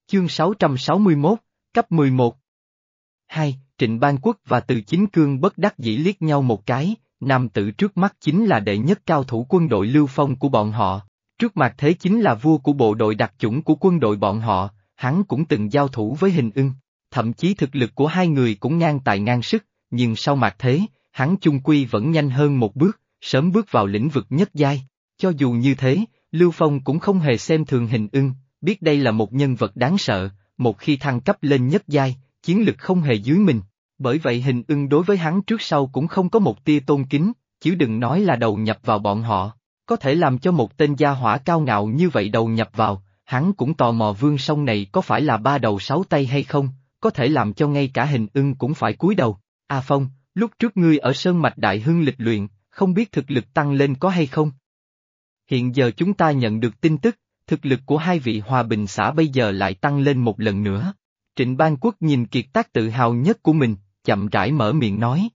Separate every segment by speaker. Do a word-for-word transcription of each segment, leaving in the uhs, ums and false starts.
Speaker 1: Chương sáu trăm sáu mươi mốt, cấp mười một. Hai, Trịnh Bang Quốc và Từ Chính Cương bất đắc dĩ liếc nhau một cái, nam tử trước mắt chính là đệ nhất cao thủ quân đội Lưu Phong của bọn họ, trước mặt thế chính là vua của bộ đội đặc chủng của quân đội bọn họ, hắn cũng từng giao thủ với Hình Ưng, thậm chí thực lực của hai người cũng ngang tài ngang sức, nhưng sau mặt thế, hắn chung quy vẫn nhanh hơn một bước, sớm bước vào lĩnh vực nhất giai, cho dù như thế, Lưu Phong cũng không hề xem thường Hình Ưng, biết đây là một nhân vật đáng sợ, một khi thăng cấp lên nhất giai, chiến lực không hề dưới mình, bởi vậy Hình Ưng đối với hắn trước sau cũng không có một tia tôn kính, chứ đừng nói là đầu nhập vào bọn họ, có thể làm cho một tên gia hỏa cao ngạo như vậy đầu nhập vào, hắn cũng tò mò Vương Song này có phải là ba đầu sáu tay hay không, có thể làm cho ngay cả Hình Ưng cũng phải cúi đầu. A Phong, lúc trước ngươi ở Sơn Mạch Đại Hưng lịch luyện, không biết thực lực tăng lên có hay không? Hiện giờ chúng ta nhận được tin tức, thực lực của hai vị hòa bình xã bây giờ lại tăng lên một lần nữa. Trịnh Bang Quốc nhìn kiệt tác tự hào nhất của mình, chậm rãi mở miệng nói.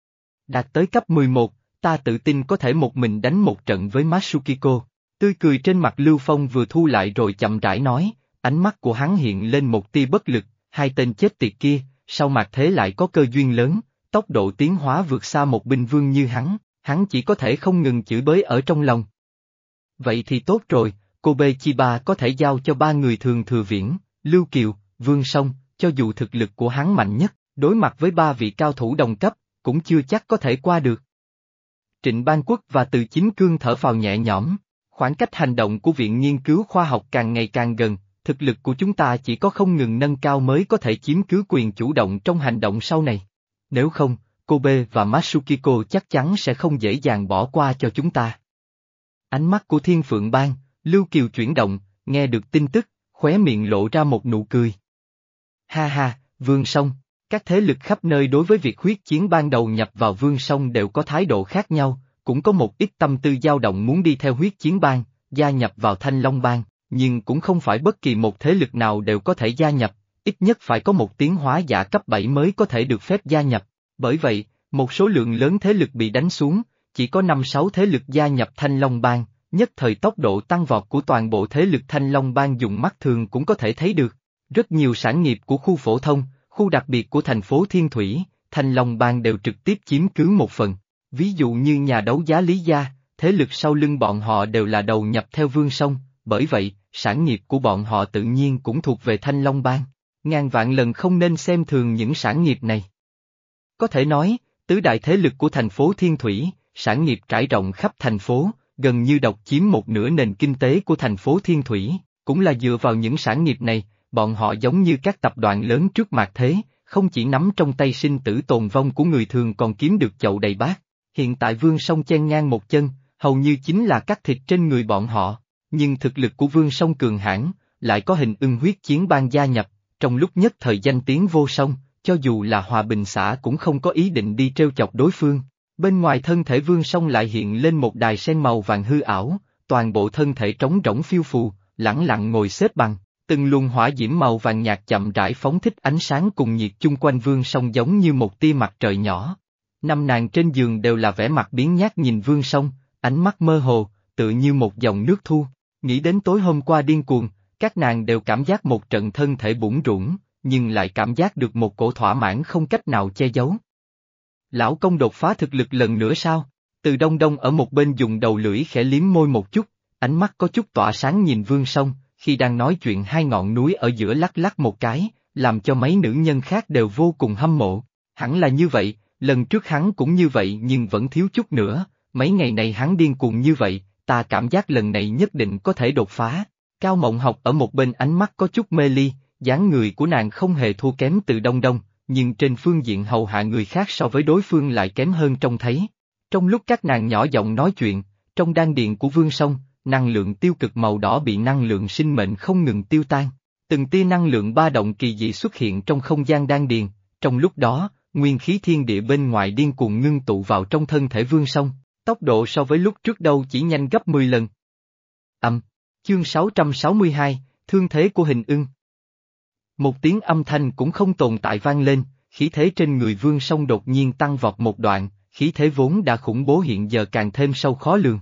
Speaker 1: Đạt tới cấp mười một, ta tự tin có thể một mình đánh một trận với Masukiko. Tươi cười trên mặt Lưu Phong vừa thu lại rồi chậm rãi nói, ánh mắt của hắn hiện lên một tia bất lực, hai tên chết tiệt kia, sau mặt thế lại có cơ duyên lớn, tốc độ tiến hóa vượt xa một binh vương như hắn, hắn chỉ có thể không ngừng chửi bới ở trong lòng. Vậy thì tốt rồi, Kobe Chiba có thể giao cho ba người Thường Thừa Viễn, Lưu Kiều, Vương Song, cho dù thực lực của hắn mạnh nhất, đối mặt với ba vị cao thủ đồng cấp, cũng chưa chắc có thể qua được. Trịnh Bang Quốc và Từ Chính Cương thở phào nhẹ nhõm, khoảng cách hành động của Viện Nghiên cứu Khoa học càng ngày càng gần, thực lực của chúng ta chỉ có không ngừng nâng cao mới có thể chiếm cứ quyền chủ động trong hành động sau này. Nếu không, Kobe và Masukiko chắc chắn sẽ không dễ dàng bỏ qua cho chúng ta. Ánh mắt của Thiên Phượng Bang, Lưu Kiều chuyển động, nghe được tin tức, khóe miệng lộ ra một nụ cười. Ha ha, Vương Song, các thế lực khắp nơi đối với việc huyết chiến ban đầu nhập vào Vương Song đều có thái độ khác nhau, cũng có một ít tâm tư dao động muốn đi theo huyết chiến bang, gia nhập vào Thanh Long Bang, nhưng cũng không phải bất kỳ một thế lực nào đều có thể gia nhập, ít nhất phải có một tiến hóa giả cấp bảy mới có thể được phép gia nhập, bởi vậy, một số lượng lớn thế lực bị đánh xuống, chỉ có năm sáu thế lực gia nhập Thanh Long Bang, nhất thời tốc độ tăng vọt của toàn bộ thế lực Thanh Long Bang dùng mắt thường cũng có thể thấy được. Rất nhiều sản nghiệp của khu phổ thông, khu đặc biệt của thành phố Thiên Thủy, Thanh Long Bang đều trực tiếp chiếm cứ một phần. Ví dụ như nhà đấu giá Lý Gia, thế lực sau lưng bọn họ đều là đầu nhập theo Vương Song, bởi vậy, sản nghiệp của bọn họ tự nhiên cũng thuộc về Thanh Long Bang. Ngàn vạn lần không nên xem thường những sản nghiệp này. Có thể nói, tứ đại thế lực của thành phố Thiên Thủy, sản nghiệp trải rộng khắp thành phố, gần như độc chiếm một nửa nền kinh tế của thành phố Thiên Thủy, cũng là dựa vào những sản nghiệp này, bọn họ giống như các tập đoàn lớn trước mặt thế, không chỉ nắm trong tay sinh tử tồn vong của người thường còn kiếm được chậu đầy bát. Hiện tại Vương Song chen ngang một chân, hầu như chính là cắt thịt trên người bọn họ, nhưng thực lực của Vương Song cường hãn, lại có Hình Ưng huyết chiến bang gia nhập, trong lúc nhất thời danh tiếng vô song, cho dù là Hòa Bình xã cũng không có ý định đi trêu chọc đối phương. Bên ngoài thân thể Vương Song lại hiện lên một đài sen màu vàng hư ảo, toàn bộ thân thể trống rỗng phiêu phù, lẳng lặng ngồi xếp bằng, từng luồng hỏa diễm màu vàng nhạt chậm rãi phóng thích ánh sáng cùng nhiệt chung quanh Vương Song giống như một tia mặt trời nhỏ. Năm nàng trên giường đều là vẻ mặt biếng nhác nhìn Vương Song, ánh mắt mơ hồ, tựa như một dòng nước thu. Nghĩ đến tối hôm qua điên cuồng, các nàng đều cảm giác một trận thân thể bủn rủn, nhưng lại cảm giác được một cổ thỏa mãn không cách nào che giấu. Lão công đột phá thực lực lần nữa sao? Từ Đông Đông ở một bên dùng đầu lưỡi khẽ liếm môi một chút, ánh mắt có chút tỏa sáng nhìn Vương Song, khi đang nói chuyện hai ngọn núi ở giữa lắc lắc một cái, làm cho mấy nữ nhân khác đều vô cùng hâm mộ. Hẳn là như vậy, lần trước hắn cũng như vậy nhưng vẫn thiếu chút nữa, mấy ngày này hắn điên cuồng như vậy, ta cảm giác lần này nhất định có thể đột phá. Cao Mộng Học ở một bên ánh mắt có chút mê ly, dáng người của nàng không hề thua kém Từ Đông Đông, nhưng trên phương diện hầu hạ người khác so với đối phương lại kém hơn trông thấy. Trong lúc các nàng nhỏ giọng nói chuyện, trong đan điền của Vương Song, năng lượng tiêu cực màu đỏ bị năng lượng sinh mệnh không ngừng tiêu tan. Từng tia năng lượng ba động kỳ dị xuất hiện trong không gian đan điền, trong lúc đó, nguyên khí thiên địa bên ngoài điên cuồng ngưng tụ vào trong thân thể Vương Song, tốc độ so với lúc trước đâu chỉ nhanh gấp mười lần. Âm, chương sáu trăm sáu mươi hai, thương thế của Hình Ưng. Một tiếng âm thanh cũng không tồn tại vang lên, khí thế trên người Vương Song đột nhiên tăng vọt một đoạn, khí thế vốn đã khủng bố hiện giờ càng thêm sâu khó lường.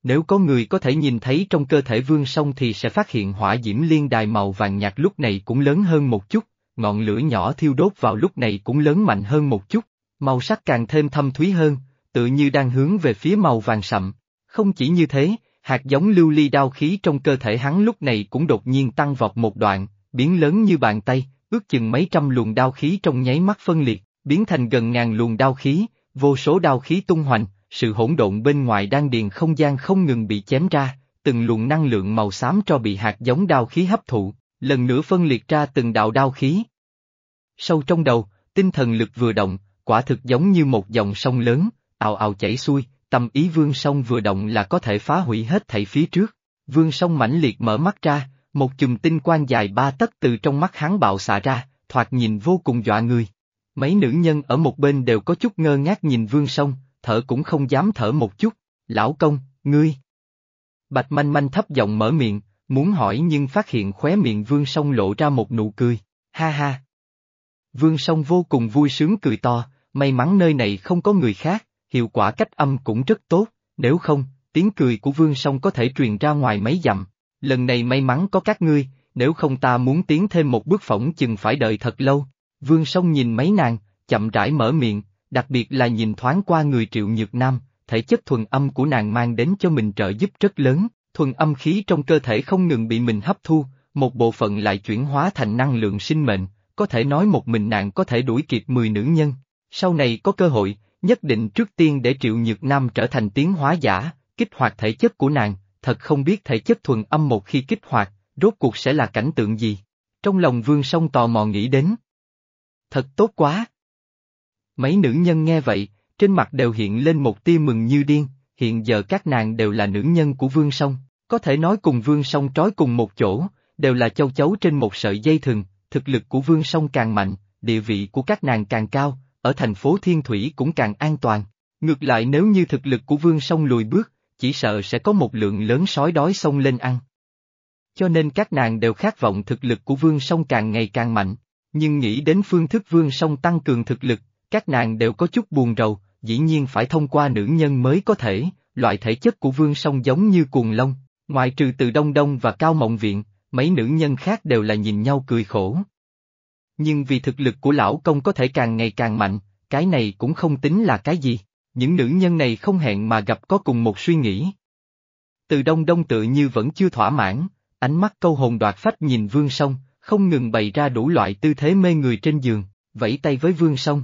Speaker 1: Nếu có người có thể nhìn thấy trong cơ thể Vương Song thì sẽ phát hiện hỏa diễm liên đài màu vàng nhạt lúc này cũng lớn hơn một chút, ngọn lửa nhỏ thiêu đốt vào lúc này cũng lớn mạnh hơn một chút, màu sắc càng thêm thâm thúy hơn, tự như đang hướng về phía màu vàng sậm. Không chỉ như thế, hạt giống lưu ly đao khí trong cơ thể hắn lúc này cũng đột nhiên tăng vọt một đoạn, biến lớn như bàn tay, ước chừng mấy trăm luồng đao khí trong nháy mắt phân liệt, biến thành gần ngàn luồng đao khí, vô số đao khí tung hoành, sự hỗn độn bên ngoài đan điền không gian không ngừng bị chém ra, từng luồng năng lượng màu xám cho bị hạt giống đao khí hấp thụ, lần nữa phân liệt ra từng đạo đao khí. Sâu trong đầu, tinh thần lực vừa động, quả thực giống như một dòng sông lớn, ào ào chảy xuôi, tâm ý Vương Song vừa động là có thể phá hủy hết thảy phía trước. Vương Song mãnh liệt mở mắt ra, một chùm tinh quang dài ba tấc từ trong mắt hắn bạo xạ ra, thoạt nhìn vô cùng dọa người. Mấy nữ nhân ở một bên đều có chút ngơ ngác nhìn Vương Song, thở cũng không dám thở một chút. Lão công, ngươi. Bạch Manh Manh thấp giọng mở miệng, muốn hỏi nhưng phát hiện khóe miệng Vương Song lộ ra một nụ cười, ha ha. Vương Song vô cùng vui sướng cười to, may mắn nơi này không có người khác, hiệu quả cách âm cũng rất tốt, nếu không, tiếng cười của Vương Song có thể truyền ra ngoài mấy dặm. Lần này may mắn có các ngươi, nếu không ta muốn tiến thêm một bước phỏng chừng phải đợi thật lâu. Vương Song nhìn mấy nàng, chậm rãi mở miệng, đặc biệt là nhìn thoáng qua người Triệu Nhược Nam, thể chất thuần âm của nàng mang đến cho mình trợ giúp rất lớn, thuần âm khí trong cơ thể không ngừng bị mình hấp thu, một bộ phận lại chuyển hóa thành năng lượng sinh mệnh, có thể nói một mình nàng có thể đuổi kịp mười nữ nhân. Sau này có cơ hội, nhất định trước tiên để Triệu Nhược Nam trở thành tiến hóa giả, kích hoạt thể chất của nàng, thật không biết thể chất thuần âm một khi kích hoạt, rốt cuộc sẽ là cảnh tượng gì. Trong lòng Vương Song tò mò nghĩ đến. Thật tốt quá! Mấy nữ nhân nghe vậy, trên mặt đều hiện lên một tia mừng như điên, hiện giờ các nàng đều là nữ nhân của Vương Song, có thể nói cùng Vương Song trói cùng một chỗ, đều là châu chấu trên một sợi dây thừng, thực lực của Vương Song càng mạnh, địa vị của các nàng càng cao, ở thành phố Thiên Thủy cũng càng an toàn. Ngược lại nếu như thực lực của Vương Song lùi bước, chỉ sợ sẽ có một lượng lớn sói đói xông lên ăn. Cho nên các nàng đều khát vọng thực lực của Vương Song càng ngày càng mạnh, nhưng nghĩ đến phương thức Vương Song tăng cường thực lực, các nàng đều có chút buồn rầu, dĩ nhiên phải thông qua nữ nhân mới có thể, loại thể chất của Vương Song giống như cuồng long, ngoại trừ Từ Đông Đông và Cao Mộng Viện, mấy nữ nhân khác đều là nhìn nhau cười khổ. Nhưng vì thực lực của lão công có thể càng ngày càng mạnh, cái này cũng không tính là cái gì, những nữ nhân này không hẹn mà gặp có cùng một suy nghĩ. Từ Đông Đông tự như vẫn chưa thỏa mãn, ánh mắt câu hồn đoạt phách nhìn Vương Song, không ngừng bày ra đủ loại tư thế mê người trên giường, vẫy tay với Vương Song.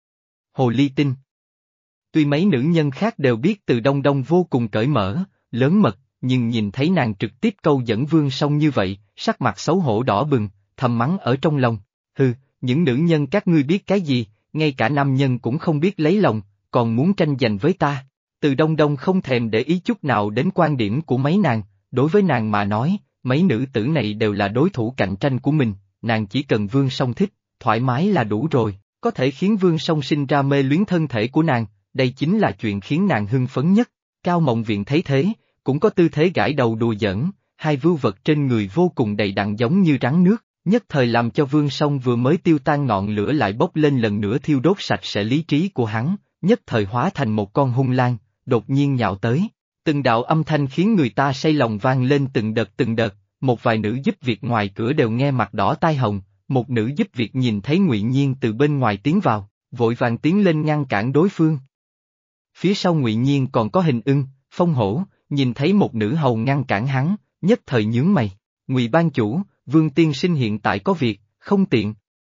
Speaker 1: Hồ ly tinh. Tuy mấy nữ nhân khác đều biết Từ Đông Đông vô cùng cởi mở, lớn mật, nhưng nhìn thấy nàng trực tiếp câu dẫn Vương Song như vậy, sắc mặt xấu hổ đỏ bừng, thầm mắng ở trong lòng, hừ, những nữ nhân các ngươi biết cái gì, ngay cả nam nhân cũng không biết lấy lòng, còn muốn tranh giành với ta. Từ Đông Đông không thèm để ý chút nào đến quan điểm của mấy nàng, đối với nàng mà nói, mấy nữ tử này đều là đối thủ cạnh tranh của mình, nàng chỉ cần Vương Song thích, thoải mái là đủ rồi, có thể khiến Vương Song sinh ra mê luyến thân thể của nàng, đây chính là chuyện khiến nàng hưng phấn nhất. Cao Mộng Viện thấy thế, cũng có tư thế gãi đầu đùa giỡn, hai vưu vật trên người vô cùng đầy đặn giống như rắn nước, nhất thời làm cho Vương Song vừa mới tiêu tan ngọn lửa lại bốc lên lần nữa thiêu đốt sạch sẽ lý trí của hắn, nhất thời hóa thành một con hung lang, đột nhiên nhào tới. Từng đạo âm thanh khiến người ta say lòng vang lên từng đợt từng đợt, một vài nữ giúp việc ngoài cửa đều nghe mặt đỏ tai hồng, một nữ giúp việc nhìn thấy Ngụy Nhiên từ bên ngoài tiến vào, vội vàng tiến lên ngăn cản đối phương. Phía sau Ngụy Nhiên còn có Hình Ưng, Phong Hổ, nhìn thấy một nữ hầu ngăn cản hắn, nhất thời nhướng mày, Ngụy ban chủ, Vương tiên sinh hiện tại có việc, không tiện.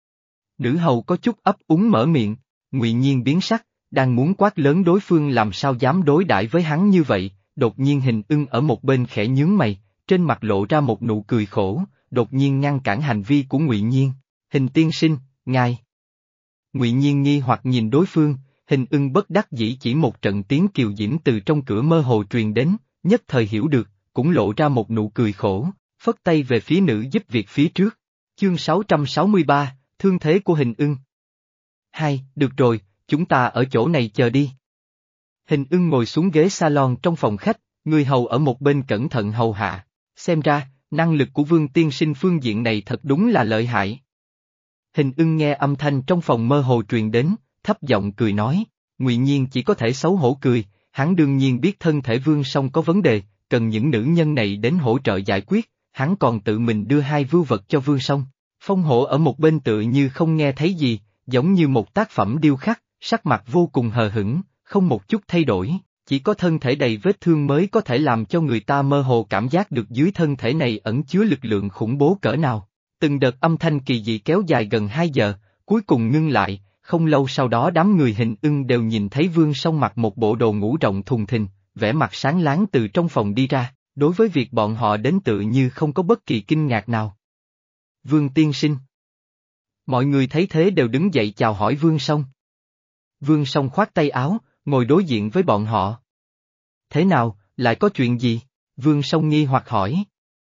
Speaker 1: Nữ hầu có chút ấp úng mở miệng, Ngụy Nhiên biến sắc, đang muốn quát lớn đối phương làm sao dám đối đãi với hắn như vậy, đột nhiên Hình Ưng ở một bên khẽ nhướng mày, trên mặt lộ ra một nụ cười khổ, đột nhiên ngăn cản hành vi của Ngụy Nhiên. Hình tiên sinh, ngài. Ngụy Nhiên nghi hoặc nhìn đối phương, Hình Ưng bất đắc dĩ chỉ một trận tiếng kiều diễm từ trong cửa mơ hồ truyền đến, nhất thời hiểu được, cũng lộ ra một nụ cười khổ, phất tay về phía nữ giúp việc phía trước. Chương sáu trăm sáu mươi ba, thương thế của Hình Ưng. Hai, được rồi, chúng ta ở chỗ này chờ đi. Hình Ưng ngồi xuống ghế salon trong phòng khách, người hầu ở một bên cẩn thận hầu hạ, xem ra, năng lực của Vương tiên sinh phương diện này thật đúng là lợi hại. Hình Ưng nghe âm thanh trong phòng mơ hồ truyền đến, thấp giọng cười nói, Ngụy Nhiên chỉ có thể xấu hổ cười, hắn đương nhiên biết thân thể Vương Song có vấn đề, cần những nữ nhân này đến hỗ trợ giải quyết, hắn còn tự mình đưa hai vưu vật cho Vương Song. Phong Hổ ở một bên tựa như không nghe thấy gì, giống như một tác phẩm điêu khắc, sắc mặt vô cùng hờ hững, không một chút thay đổi, chỉ có thân thể đầy vết thương mới có thể làm cho người ta mơ hồ cảm giác được dưới thân thể này ẩn chứa lực lượng khủng bố cỡ nào. Từng đợt âm thanh kỳ dị kéo dài gần hai giờ, cuối cùng ngưng lại, không lâu sau đó đám người Hình Ưng đều nhìn thấy Vương Song mặc một bộ đồ ngủ rộng thùng thình, vẻ mặt sáng láng từ trong phòng đi ra, đối với việc bọn họ đến tự như không có bất kỳ kinh ngạc nào. Vương tiên sinh. Mọi người thấy thế đều đứng dậy chào hỏi Vương Song. Vương Song khoát tay áo, ngồi đối diện với bọn họ. Thế nào, lại có chuyện gì? Vương Song nghi hoặc hỏi.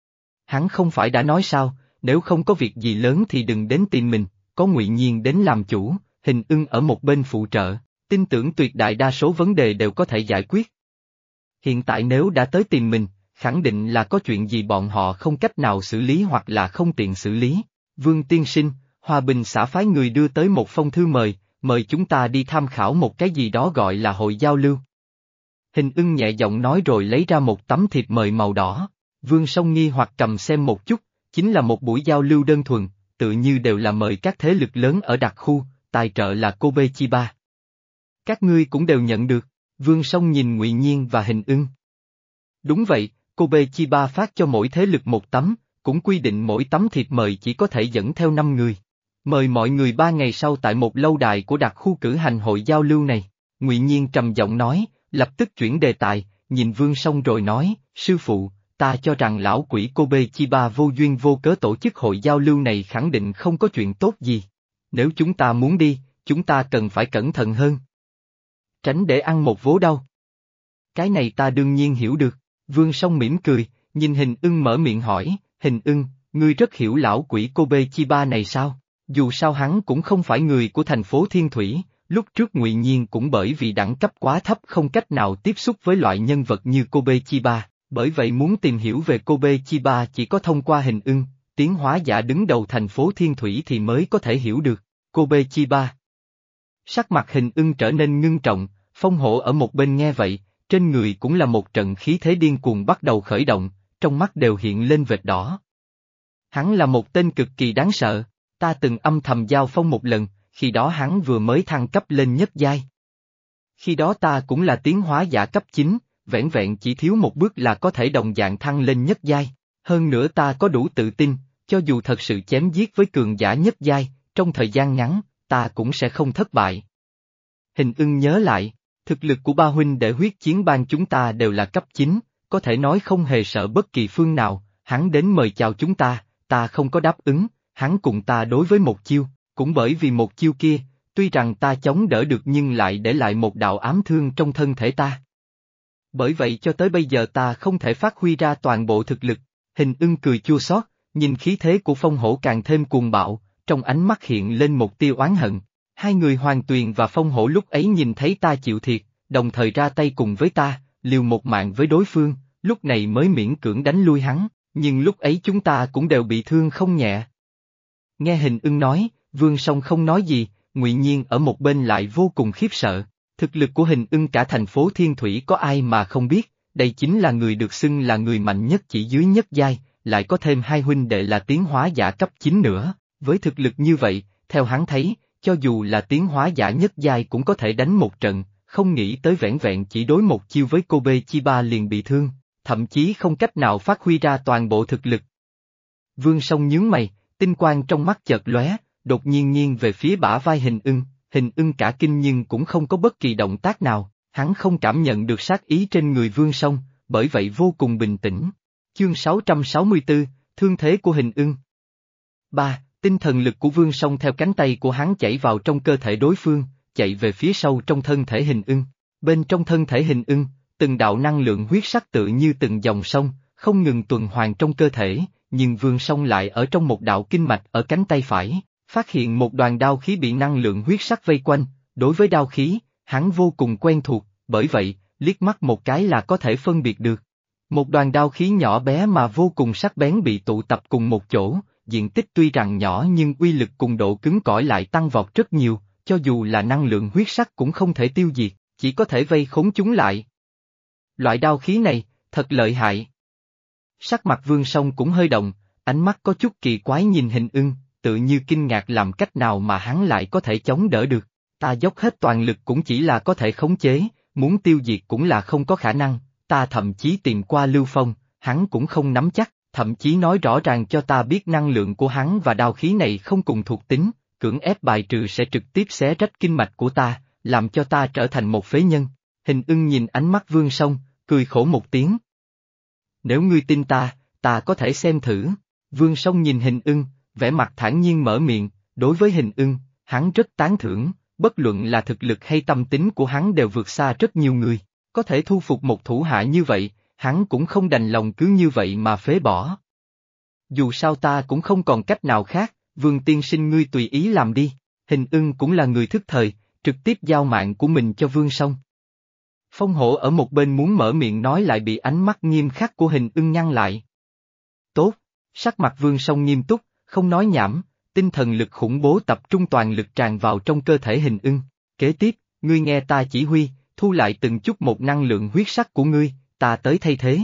Speaker 1: Hắn không phải đã nói sao, nếu không có việc gì lớn thì đừng đến tìm mình, có Ngụy Nhiên đến làm chủ, Hình Ưng ở một bên phụ trợ, tin tưởng tuyệt đại đa số vấn đề đều có thể giải quyết. Hiện tại nếu đã tới tìm mình, khẳng định là có chuyện gì bọn họ không cách nào xử lý hoặc là không tiện xử lý. Vương tiên sinh, Hòa Bình xã phái người đưa tới một phong thư mời, mời chúng ta đi tham khảo một cái gì đó gọi là hội giao lưu. Hình Ưng nhẹ giọng nói rồi lấy ra một tấm thiệp mời màu đỏ, Vương Song nghi hoặc cầm xem một chút, chính là một buổi giao lưu đơn thuần, tự như đều là mời các thế lực lớn ở đặc khu, tài trợ là Kobe Chiba. Các ngươi cũng đều nhận được, Vương Song nhìn Ngụy Nhiên và Hình Ưng. Đúng vậy, Kobe Chiba phát cho mỗi thế lực một tấm, cũng quy định mỗi tấm thiệp mời chỉ có thể dẫn theo năm người. Mời mọi người ba ngày sau tại một lâu đài của đặc khu cử hành hội giao lưu này. Ngụy Nhiên trầm giọng nói, lập tức chuyển đề tài, nhìn Vương Song rồi nói, sư phụ, ta cho rằng lão quỷ Kobe Chiba vô duyên vô cớ tổ chức hội giao lưu này khẳng định không có chuyện tốt gì. Nếu chúng ta muốn đi, chúng ta cần phải cẩn thận hơn. Tránh để ăn một vố đau. Cái này ta đương nhiên hiểu được, Vương Song mỉm cười, nhìn Hình Ưng mở miệng hỏi, Hình Ưng, ngươi rất hiểu lão quỷ Kobe Chiba này sao? Dù sao hắn cũng không phải người của thành phố Thiên Thủy, lúc trước Ngụy Nhiên cũng bởi vì đẳng cấp quá thấp không cách nào tiếp xúc với loại nhân vật như Kobe Chiba, bởi vậy muốn tìm hiểu về Kobe Chiba chỉ có thông qua Hình Ưng, tiến hóa giả đứng đầu thành phố Thiên Thủy thì mới có thể hiểu được, Kobe Chiba. Sắc mặt Hình Ưng trở nên ngưng trọng, Phong Hổ ở một bên nghe vậy, trên người cũng là một trận khí thế điên cuồng bắt đầu khởi động, trong mắt đều hiện lên vệt đỏ. Hắn là một tên cực kỳ đáng sợ, ta từng âm thầm giao phong một lần, khi đó hắn vừa mới thăng cấp lên nhất giai. Khi đó ta cũng là tiến hóa giả cấp chín, vẻn vẹn chỉ thiếu một bước là có thể đồng dạng thăng lên nhất giai, hơn nữa ta có đủ tự tin, cho dù thật sự chém giết với cường giả nhất giai, trong thời gian ngắn, ta cũng sẽ không thất bại. Hình Ưng nhớ lại, thực lực của ba huynh đệ huyết chiến bang chúng ta đều là cấp chín, có thể nói không hề sợ bất kỳ phương nào, hắn đến mời chào chúng ta, ta không có đáp ứng, hắn cùng ta đối với một chiêu, cũng bởi vì một chiêu kia, tuy rằng ta chống đỡ được nhưng lại để lại một đạo ám thương trong thân thể ta. Bởi vậy cho tới bây giờ ta không thể phát huy ra toàn bộ thực lực, Hình Ưng cười chua xót, nhìn khí thế của Phong Hổ càng thêm cuồng bạo, trong ánh mắt hiện lên một tia oán hận. Hai người Hoàng Tuyền và Phong Hổ lúc ấy nhìn thấy ta chịu thiệt, đồng thời ra tay cùng với ta, liều một mạng với đối phương, lúc này mới miễn cưỡng đánh lui hắn, nhưng lúc ấy chúng ta cũng đều bị thương không nhẹ. Nghe Hình Ưng nói, Vương Song không nói gì, Ngụy Nhiên ở một bên lại vô cùng khiếp sợ. Thực lực của Hình Ưng cả thành phố Thiên Thủy có ai mà không biết, đây chính là người được xưng là người mạnh nhất chỉ dưới nhất giai, lại có thêm hai huynh đệ là tiến hóa giả cấp chín nữa, với thực lực như vậy, theo hắn thấy, cho dù là tiến hóa giả nhất giai cũng có thể đánh một trận, không nghĩ tới vẻn vẹn chỉ đối một chiêu với Kobe Chiba liền bị thương, thậm chí không cách nào phát huy ra toàn bộ thực lực. Vương Song nhướng mày, tinh quang trong mắt chợt lóe, đột nhiên nghiêng về phía bả vai Hình Ưng, Hình Ưng cả kinh nhưng cũng không có bất kỳ động tác nào, hắn không cảm nhận được sát ý trên người Vương Song, bởi vậy vô cùng bình tĩnh. Chương sáu trăm sáu mươi tư, thương thế của Hình Ưng. ba. Tinh thần lực của Vương Song theo cánh tay của hắn chảy vào trong cơ thể đối phương, chạy về phía sâu trong thân thể Hình Ưng. Bên trong thân thể Hình Ưng, từng đạo năng lượng huyết sắc tự như từng dòng sông, không ngừng tuần hoàn trong cơ thể, nhưng Vương Song lại ở trong một đạo kinh mạch ở cánh tay phải, phát hiện một đoàn đao khí bị năng lượng huyết sắc vây quanh, đối với đao khí, hắn vô cùng quen thuộc, bởi vậy, liếc mắt một cái là có thể phân biệt được. Một đoàn đao khí nhỏ bé mà vô cùng sắc bén bị tụ tập cùng một chỗ, diện tích tuy rằng nhỏ nhưng uy lực cùng độ cứng cỏi lại tăng vọt rất nhiều, cho dù là năng lượng huyết sắc cũng không thể tiêu diệt, chỉ có thể vây khốn chúng lại, loại đao khí này, thật lợi hại. Sắc mặt Vương Song cũng hơi động, ánh mắt có chút kỳ quái nhìn Hình Ưng, tự như kinh ngạc làm cách nào mà hắn lại có thể chống đỡ được. Ta dốc hết toàn lực cũng chỉ là có thể khống chế, muốn tiêu diệt cũng là không có khả năng, ta thậm chí tìm qua Lưu Phong, hắn cũng không nắm chắc, thậm chí nói rõ ràng cho ta biết năng lượng của hắn và đao khí này không cùng thuộc tính, cưỡng ép bài trừ sẽ trực tiếp xé rách kinh mạch của ta, làm cho ta trở thành một phế nhân. Hình Ưng nhìn ánh mắt Vương Song, cười khổ một tiếng. Nếu ngươi tin ta, ta có thể xem thử. Vương Song nhìn Hình Ưng, vẻ mặt thản nhiên mở miệng, đối với Hình Ưng, hắn rất tán thưởng, bất luận là thực lực hay tâm tính của hắn đều vượt xa rất nhiều người, có thể thu phục một thủ hạ như vậy, hắn cũng không đành lòng cứ như vậy mà phế bỏ. Dù sao ta cũng không còn cách nào khác, Vương tiên sinh ngươi tùy ý làm đi. Hình Ưng cũng là người thức thời, trực tiếp giao mạng của mình cho Vương Song. Phong Hổ ở một bên muốn mở miệng nói lại bị ánh mắt nghiêm khắc của Hình Ưng ngăn lại. Tốt, sắc mặt Vương Song nghiêm túc, không nói nhảm, tinh thần lực khủng bố tập trung toàn lực tràn vào trong cơ thể Hình Ưng. Kế tiếp, ngươi nghe ta chỉ huy, thu lại từng chút một năng lượng huyết sắc của ngươi, ta tới thay thế.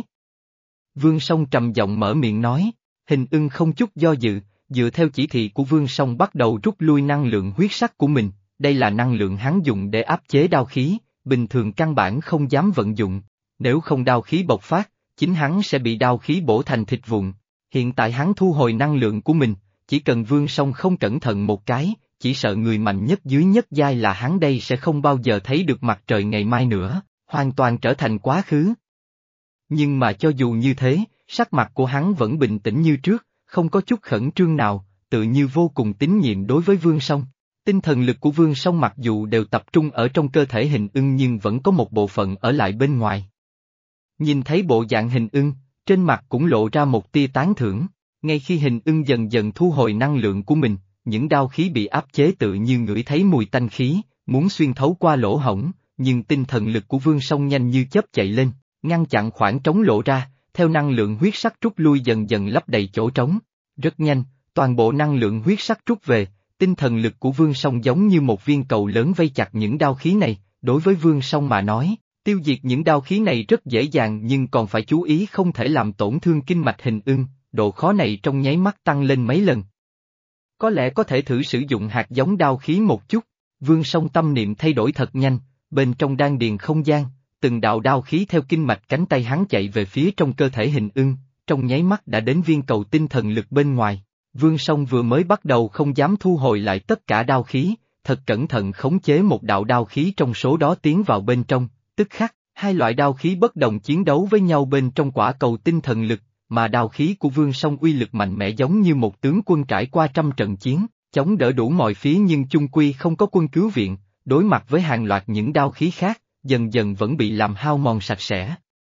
Speaker 1: Vương Song trầm giọng mở miệng nói, Hình Ưng không chút do dự, dựa theo chỉ thị của Vương Song bắt đầu rút lui năng lượng huyết sắc của mình, đây là năng lượng hắn dùng để áp chế đao khí, bình thường căn bản không dám vận dụng, nếu không đao khí bộc phát, chính hắn sẽ bị đao khí bổ thành thịt vụn. Hiện tại hắn thu hồi năng lượng của mình, chỉ cần Vương Song không cẩn thận một cái, chỉ sợ người mạnh nhất dưới nhất giai là hắn đây sẽ không bao giờ thấy được mặt trời ngày mai nữa, hoàn toàn trở thành quá khứ. Nhưng mà cho dù như thế, sắc mặt của hắn vẫn bình tĩnh như trước, không có chút khẩn trương nào, tự như vô cùng tín nhiệm đối với Vương Song. Tinh thần lực của Vương Song mặc dù đều tập trung ở trong cơ thể Hình Ưng nhưng vẫn có một bộ phận ở lại bên ngoài. Nhìn thấy bộ dạng Hình Ưng, trên mặt cũng lộ ra một tia tán thưởng, ngay khi Hình Ưng dần dần thu hồi năng lượng của mình, những đao khí bị áp chế tự như ngửi thấy mùi tanh khí, muốn xuyên thấu qua lỗ hổng, nhưng tinh thần lực của Vương Song nhanh như chớp chạy lên, ngăn chặn khoảng trống lộ ra, theo năng lượng huyết sắc trút lui dần dần lấp đầy chỗ trống. Rất nhanh, toàn bộ năng lượng huyết sắc trút về, tinh thần lực của Vương Song giống như một viên cầu lớn vây chặt những đao khí này, đối với Vương Song mà nói, tiêu diệt những đao khí này rất dễ dàng nhưng còn phải chú ý không thể làm tổn thương kinh mạch Hình Ưng, độ khó này trong nháy mắt tăng lên mấy lần. Có lẽ có thể thử sử dụng hạt giống đao khí một chút, Vương Song tâm niệm thay đổi thật nhanh, bên trong đan điền không gian, từng đạo đao khí theo kinh mạch cánh tay hắn chạy về phía trong cơ thể Hình Ưng, trong nháy mắt đã đến viên cầu tinh thần lực bên ngoài. Vương Song vừa mới bắt đầu không dám thu hồi lại tất cả đao khí, thật cẩn thận khống chế một đạo đao khí trong số đó tiến vào bên trong, tức khắc, hai loại đao khí bất đồng chiến đấu với nhau bên trong quả cầu tinh thần lực, mà đao khí của Vương Song uy lực mạnh mẽ giống như một tướng quân trải qua trăm trận chiến, chống đỡ đủ mọi phía nhưng chung quy không có quân cứu viện, đối mặt với hàng loạt những đao khí khác, dần dần vẫn bị làm hao mòn sạch sẽ.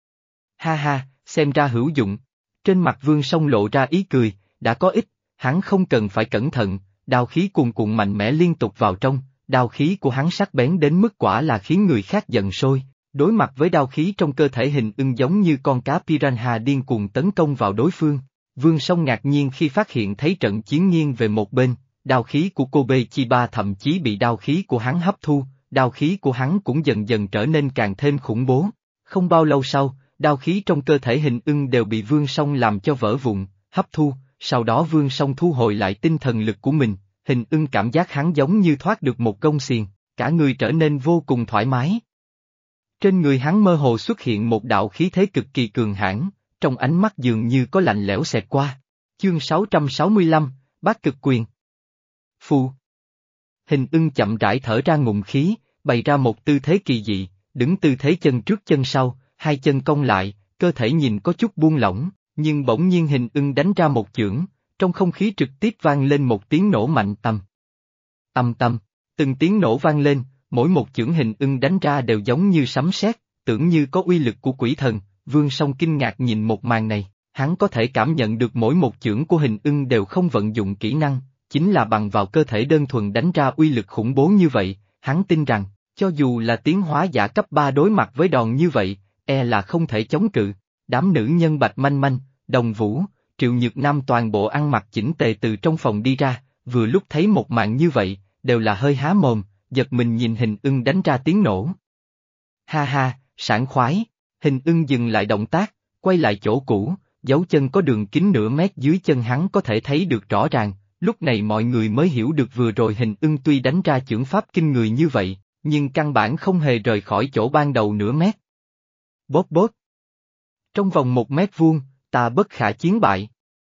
Speaker 1: Ha ha, xem ra hữu dụng. Trên mặt Vương Song lộ ra ý cười, đã có ích, hắn không cần phải cẩn thận, đao khí cuồn cuộn mạnh mẽ liên tục vào trong, đao khí của hắn sắc bén đến mức quả là khiến người khác giận sôi. Đối mặt với đao khí trong cơ thể Hình Ưng giống như con cá piranha điên cuồng tấn công vào đối phương, Vương Song ngạc nhiên khi phát hiện thấy trận chiến nghiêng về một bên, đao khí của Kobe Chiba thậm chí bị đao khí của hắn hấp thu, đao khí của hắn cũng dần dần trở nên càng thêm khủng bố. Không bao lâu sau, đao khí trong cơ thể Hình Ưng đều bị Vương Song làm cho vỡ vụn, hấp thu, sau đó Vương Song thu hồi lại tinh thần lực của mình, Hình Ưng cảm giác hắn giống như thoát được một gông xiềng, cả người trở nên vô cùng thoải mái. Trên người hắn mơ hồ xuất hiện một đạo khí thế cực kỳ cường hãn, trong ánh mắt dường như có lạnh lẽo xẹt qua. Chương sáu trăm sáu mươi lăm, Bát Cực Quyền. Phù. Hình Ưng chậm rãi thở ra ngụm khí, bày ra một tư thế kỳ dị, đứng tư thế chân trước chân sau, hai chân cong lại, cơ thể nhìn có chút buông lỏng, nhưng bỗng nhiên Hình Ưng đánh ra một chưởng, trong không khí trực tiếp vang lên một tiếng nổ mạnh tầm. Tầm tầm, từng tiếng nổ vang lên, mỗi một chưởng Hình Ưng đánh ra đều giống như sấm sét, tưởng như có uy lực của quỷ thần. Vương Song kinh ngạc nhìn một màn này, hắn có thể cảm nhận được mỗi một chưởng của Hình Ưng đều không vận dụng kỹ năng, chính là bằng vào cơ thể đơn thuần đánh ra uy lực khủng bố như vậy, hắn tin rằng, cho dù là tiến hóa giả cấp ba đối mặt với đòn như vậy, e là không thể chống cự. Đám nữ nhân Bạch Manh Manh, Đồng Vũ, Triệu Nhược Nam toàn bộ ăn mặc chỉnh tề từ trong phòng đi ra, vừa lúc thấy một màn như vậy, đều là hơi há mồm, giật mình nhìn Hình Ưng đánh ra tiếng nổ. Ha ha, sảng khoái, Hình ưng dừng lại động tác, quay lại chỗ cũ, dấu chân có đường kính nửa mét dưới chân hắn có thể thấy được rõ ràng, lúc này mọi người mới hiểu được vừa rồi hình ưng tuy đánh ra chưởng pháp kinh người như vậy, nhưng căn bản không hề rời khỏi chỗ ban đầu nửa mét. Bóp bóp. Trong vòng một mét vuông, ta bất khả chiến bại.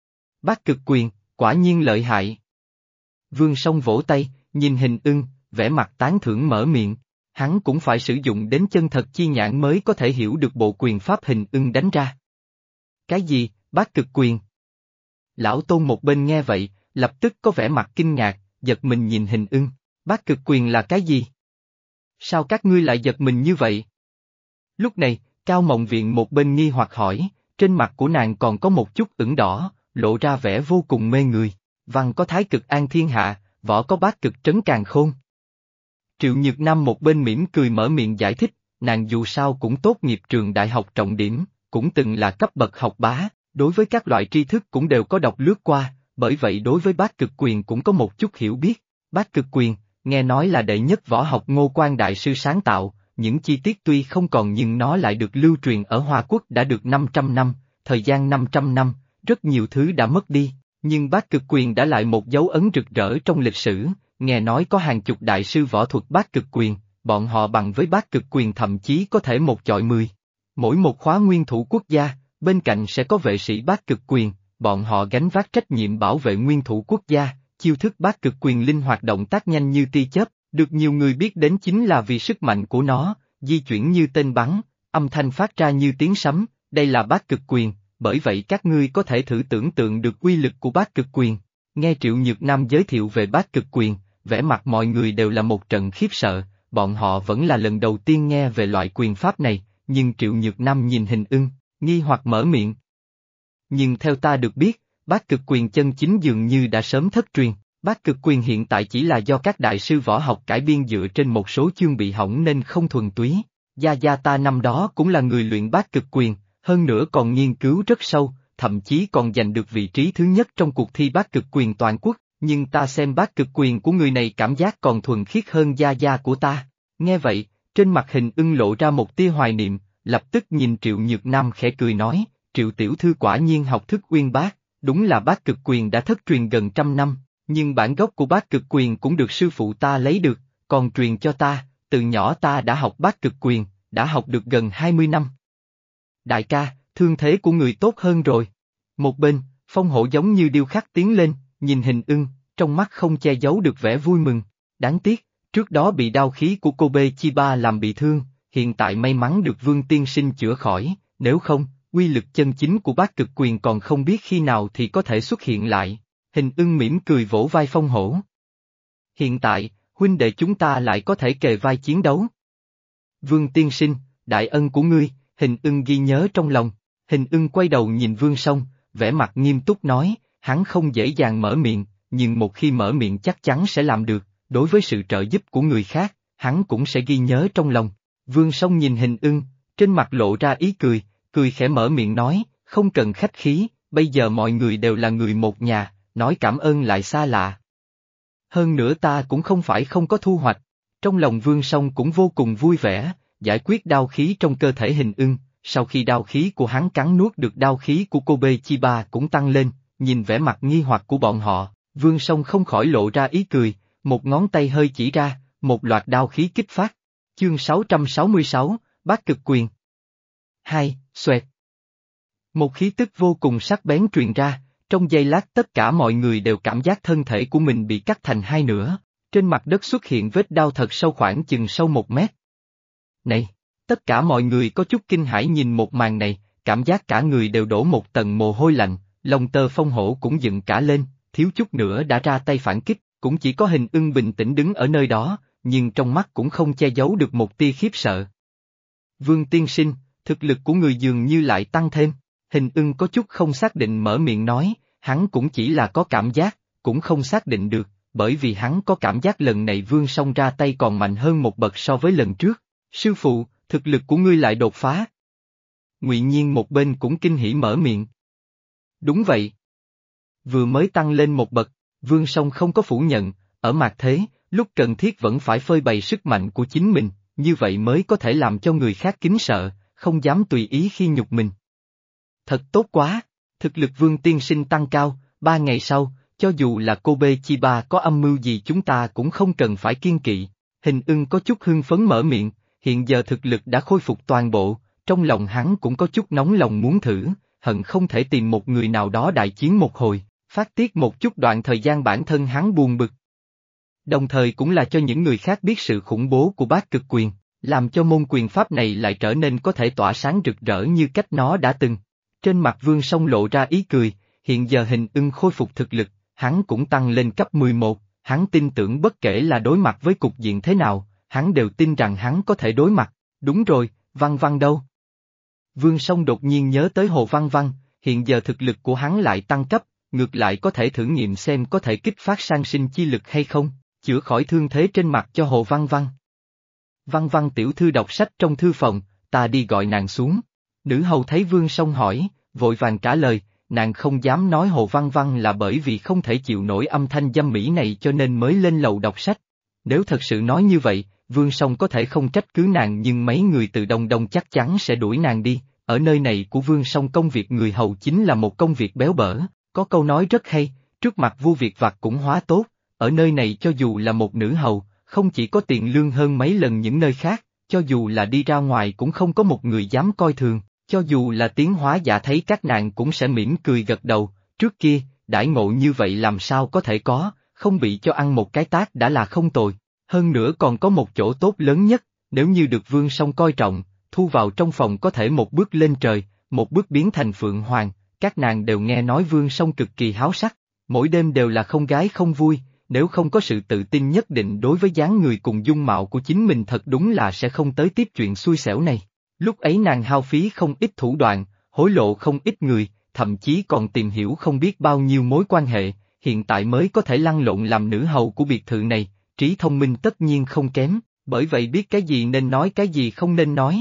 Speaker 1: Bát cực quyền, quả nhiên lợi hại. Vương Song vỗ tay, nhìn hình ưng, vẻ mặt tán thưởng mở miệng, hắn cũng phải sử dụng đến chân thật chi nhãn mới có thể hiểu được bộ quyền pháp hình ưng đánh ra. Cái gì, bát cực quyền? Lão Tôn một bên nghe vậy, lập tức có vẻ mặt kinh ngạc, giật mình nhìn hình ưng, bát cực quyền là cái gì? Sao các ngươi lại giật mình như vậy? Lúc này, Cao Mộng Viện một bên nghi hoặc hỏi, trên mặt của nàng còn có một chút ửng đỏ, lộ ra vẻ vô cùng mê người, văn có thái cực an thiên hạ, võ có bát cực trấn càn khôn. Triệu Nhược Nam một bên mỉm cười mở miệng giải thích, nàng dù sao cũng tốt nghiệp trường đại học trọng điểm, cũng từng là cấp bậc học bá, đối với các loại tri thức cũng đều có đọc lướt qua, bởi vậy đối với bát cực quyền cũng có một chút hiểu biết. Bát cực quyền, nghe nói là đệ nhất võ học Ngô Quan Đại Sư sáng tạo, những chi tiết tuy không còn nhưng nó lại được lưu truyền ở Hoa Quốc đã được năm trăm năm, thời gian năm trăm năm, rất nhiều thứ đã mất đi, nhưng bát cực quyền đã lại một dấu ấn rực rỡ trong lịch sử, nghe nói có hàng chục đại sư võ thuật bát cực quyền, bọn họ bằng với bát cực quyền thậm chí có thể một chọi mười. Mỗi một khóa nguyên thủ quốc gia, bên cạnh sẽ có vệ sĩ bát cực quyền, bọn họ gánh vác trách nhiệm bảo vệ nguyên thủ quốc gia, chiêu thức bát cực quyền linh hoạt động tác nhanh như tia chớp, được nhiều người biết đến chính là vì sức mạnh của nó, di chuyển như tên bắn, âm thanh phát ra như tiếng sấm, đây là bát cực quyền, bởi vậy các ngươi có thể thử tưởng tượng được uy lực của bát cực quyền. Nghe Triệu Nhược Nam giới thiệu về bát cực quyền, vẻ mặt mọi người đều là một trận khiếp sợ, bọn họ vẫn là lần đầu tiên nghe về loại quyền pháp này, nhưng Triệu Nhược Nam nhìn hình ưng, nghi hoặc mở miệng. Nhưng theo ta được biết, bát cực quyền chân chính dường như đã sớm thất truyền, bát cực quyền hiện tại chỉ là do các đại sư võ học cải biên dựa trên một số chương bị hỏng nên không thuần túy. Gia Gia ta năm đó cũng là người luyện bát cực quyền, hơn nữa còn nghiên cứu rất sâu, thậm chí còn giành được vị trí thứ nhất trong cuộc thi bát cực quyền toàn quốc, nhưng ta xem bát cực quyền của người này cảm giác còn thuần khiết hơn Gia Gia của ta. Nghe vậy, trên mặt hình ưng lộ ra một tia hoài niệm, lập tức nhìn Triệu Nhược Nam khẽ cười nói, Triệu tiểu thư quả nhiên học thức uyên bác, đúng là bát cực quyền đã thất truyền gần trăm năm, nhưng bản gốc của bát cực quyền cũng được sư phụ ta lấy được, còn truyền cho ta, từ nhỏ ta đã học bát cực quyền, đã học được gần hai mươi năm. Đại ca, thương thế của người tốt hơn rồi. Một bên, Phong Hổ giống như điêu khắc tiến lên, nhìn hình ưng, trong mắt không che giấu được vẻ vui mừng. Đáng tiếc, trước đó bị đao khí của Kobe Chiba làm bị thương, hiện tại may mắn được Vương Tiên Sinh chữa khỏi, nếu không, uy lực chân chính của bát cực quyền còn không biết khi nào thì có thể xuất hiện lại. Hình ưng mỉm cười vỗ vai Phong Hổ. Hiện tại, huynh đệ chúng ta lại có thể kề vai chiến đấu. Vương Tiên Sinh, đại ân của ngươi, hình ưng ghi nhớ trong lòng. Hình ưng quay đầu nhìn Vương Song, vẻ mặt nghiêm túc nói, hắn không dễ dàng mở miệng, nhưng một khi mở miệng chắc chắn sẽ làm được, đối với sự trợ giúp của người khác, hắn cũng sẽ ghi nhớ trong lòng. Vương Song nhìn hình ưng, trên mặt lộ ra ý cười, cười khẽ mở miệng nói, không cần khách khí, bây giờ mọi người đều là người một nhà, nói cảm ơn lại xa lạ. Hơn nữa ta cũng không phải không có thu hoạch, trong lòng Vương Song cũng vô cùng vui vẻ, giải quyết đao khí trong cơ thể hình ưng, sau khi đao khí của hắn cắn nuốt được đao khí của Kobe Chiba cũng tăng lên, nhìn vẻ mặt nghi hoặc của bọn họ, Vương Song không khỏi lộ ra ý cười, một ngón tay hơi chỉ ra, một loạt đao khí kích phát. Chương sáu trăm sáu mươi sáu, Bát Cực Quyền. Hai, xoẹt. Một khí tức vô cùng sắc bén truyền ra, trong giây lát tất cả mọi người đều cảm giác thân thể của mình bị cắt thành hai nửa, trên mặt đất xuất hiện vết đao thật sâu khoảng chừng sâu một mét. Này! Tất cả mọi người có chút kinh hãi nhìn một màn này, cảm giác cả người đều đổ một tầng mồ hôi lạnh, lông tơ Phong Hổ cũng dựng cả lên, thiếu chút nữa đã ra tay phản kích, cũng chỉ có hình ưng bình tĩnh đứng ở nơi đó, nhưng trong mắt cũng không che giấu được một tia khiếp sợ. Vương Tiên Sinh, thực lực của người dường như lại tăng thêm, hình ưng có chút không xác định mở miệng nói, hắn cũng chỉ là có cảm giác, cũng không xác định được, bởi vì hắn có cảm giác lần này Vương Song ra tay còn mạnh hơn một bậc so với lần trước. Sư phụ, thực lực của ngươi lại đột phá. Ngụy Nhiên một bên cũng kinh hỉ mở miệng. Đúng vậy. Vừa mới tăng lên một bậc, Vương Song không có phủ nhận, ở mạt thế, lúc cần thiết vẫn phải phơi bày sức mạnh của chính mình, như vậy mới có thể làm cho người khác kính sợ, không dám tùy ý khi nhục mình. Thật tốt quá, thực lực Vương tiên sinh tăng cao, ba ngày sau, cho dù là Kobe Chiba có âm mưu gì chúng ta cũng không cần phải kiêng kỵ. Hình ưng có chút hưng phấn mở miệng, hiện giờ thực lực đã khôi phục toàn bộ, trong lòng hắn cũng có chút nóng lòng muốn thử, hận không thể tìm một người nào đó đại chiến một hồi, phát tiết một chút đoạn thời gian bản thân hắn buồn bực. Đồng thời cũng là cho những người khác biết sự khủng bố của bát cực quyền, làm cho môn quyền pháp này lại trở nên có thể tỏa sáng rực rỡ như cách nó đã từng. Trên mặt Vương Song lộ ra ý cười, hiện giờ hình ưng khôi phục thực lực, hắn cũng tăng lên cấp mười một, hắn tin tưởng bất kể là đối mặt với cục diện thế nào, hắn đều tin rằng hắn có thể đối mặt. Đúng rồi, Văn Văn đâu? Vương Song đột nhiên nhớ tới Hồ Văn Văn, hiện giờ thực lực của hắn lại tăng cấp, ngược lại có thể thử nghiệm xem có thể kích phát sang sinh chi lực hay không, chữa khỏi thương thế trên mặt cho Hồ Văn Văn. Văn Văn tiểu thư đọc sách trong thư phòng, ta đi gọi nàng xuống. Nữ hầu thấy Vương Song hỏi, vội vàng trả lời, nàng không dám nói Hồ Văn Văn là bởi vì không thể chịu nổi âm thanh dâm mỹ này cho nên mới lên lầu đọc sách. Nếu thật sự nói như vậy, Vương Song có thể không trách cứ nàng nhưng mấy người từ Đông Đông chắc chắn sẽ đuổi nàng đi, ở nơi này của Vương Song công việc người hầu chính là một công việc béo bở, có câu nói rất hay, trước mặt vua việc vặt cũng hóa tốt, ở nơi này cho dù là một nữ hầu, không chỉ có tiền lương hơn mấy lần những nơi khác, cho dù là đi ra ngoài cũng không có một người dám coi thường, cho dù là Tiến Hóa Giả thấy các nàng cũng sẽ mỉm cười gật đầu, trước kia, đãi ngộ như vậy làm sao có thể có, không bị cho ăn một cái tát đã là không tồi, hơn nữa còn có một chỗ tốt lớn nhất, nếu như được Vương Song coi trọng, thu vào trong phòng có thể một bước lên trời, một bước biến thành Phượng Hoàng, các nàng đều nghe nói Vương Song cực kỳ háo sắc, mỗi đêm đều là không gái không vui, nếu không có sự tự tin nhất định đối với dáng người cùng dung mạo của chính mình thật đúng là sẽ không tới tiếp chuyện xui xẻo này. Lúc ấy nàng hao phí không ít thủ đoạn, hối lộ không ít người, thậm chí còn tìm hiểu không biết bao nhiêu mối quan hệ, hiện tại mới có thể lăn lộn làm nữ hầu của biệt thự này, trí thông minh tất nhiên không kém, bởi vậy biết cái gì nên nói cái gì không nên nói.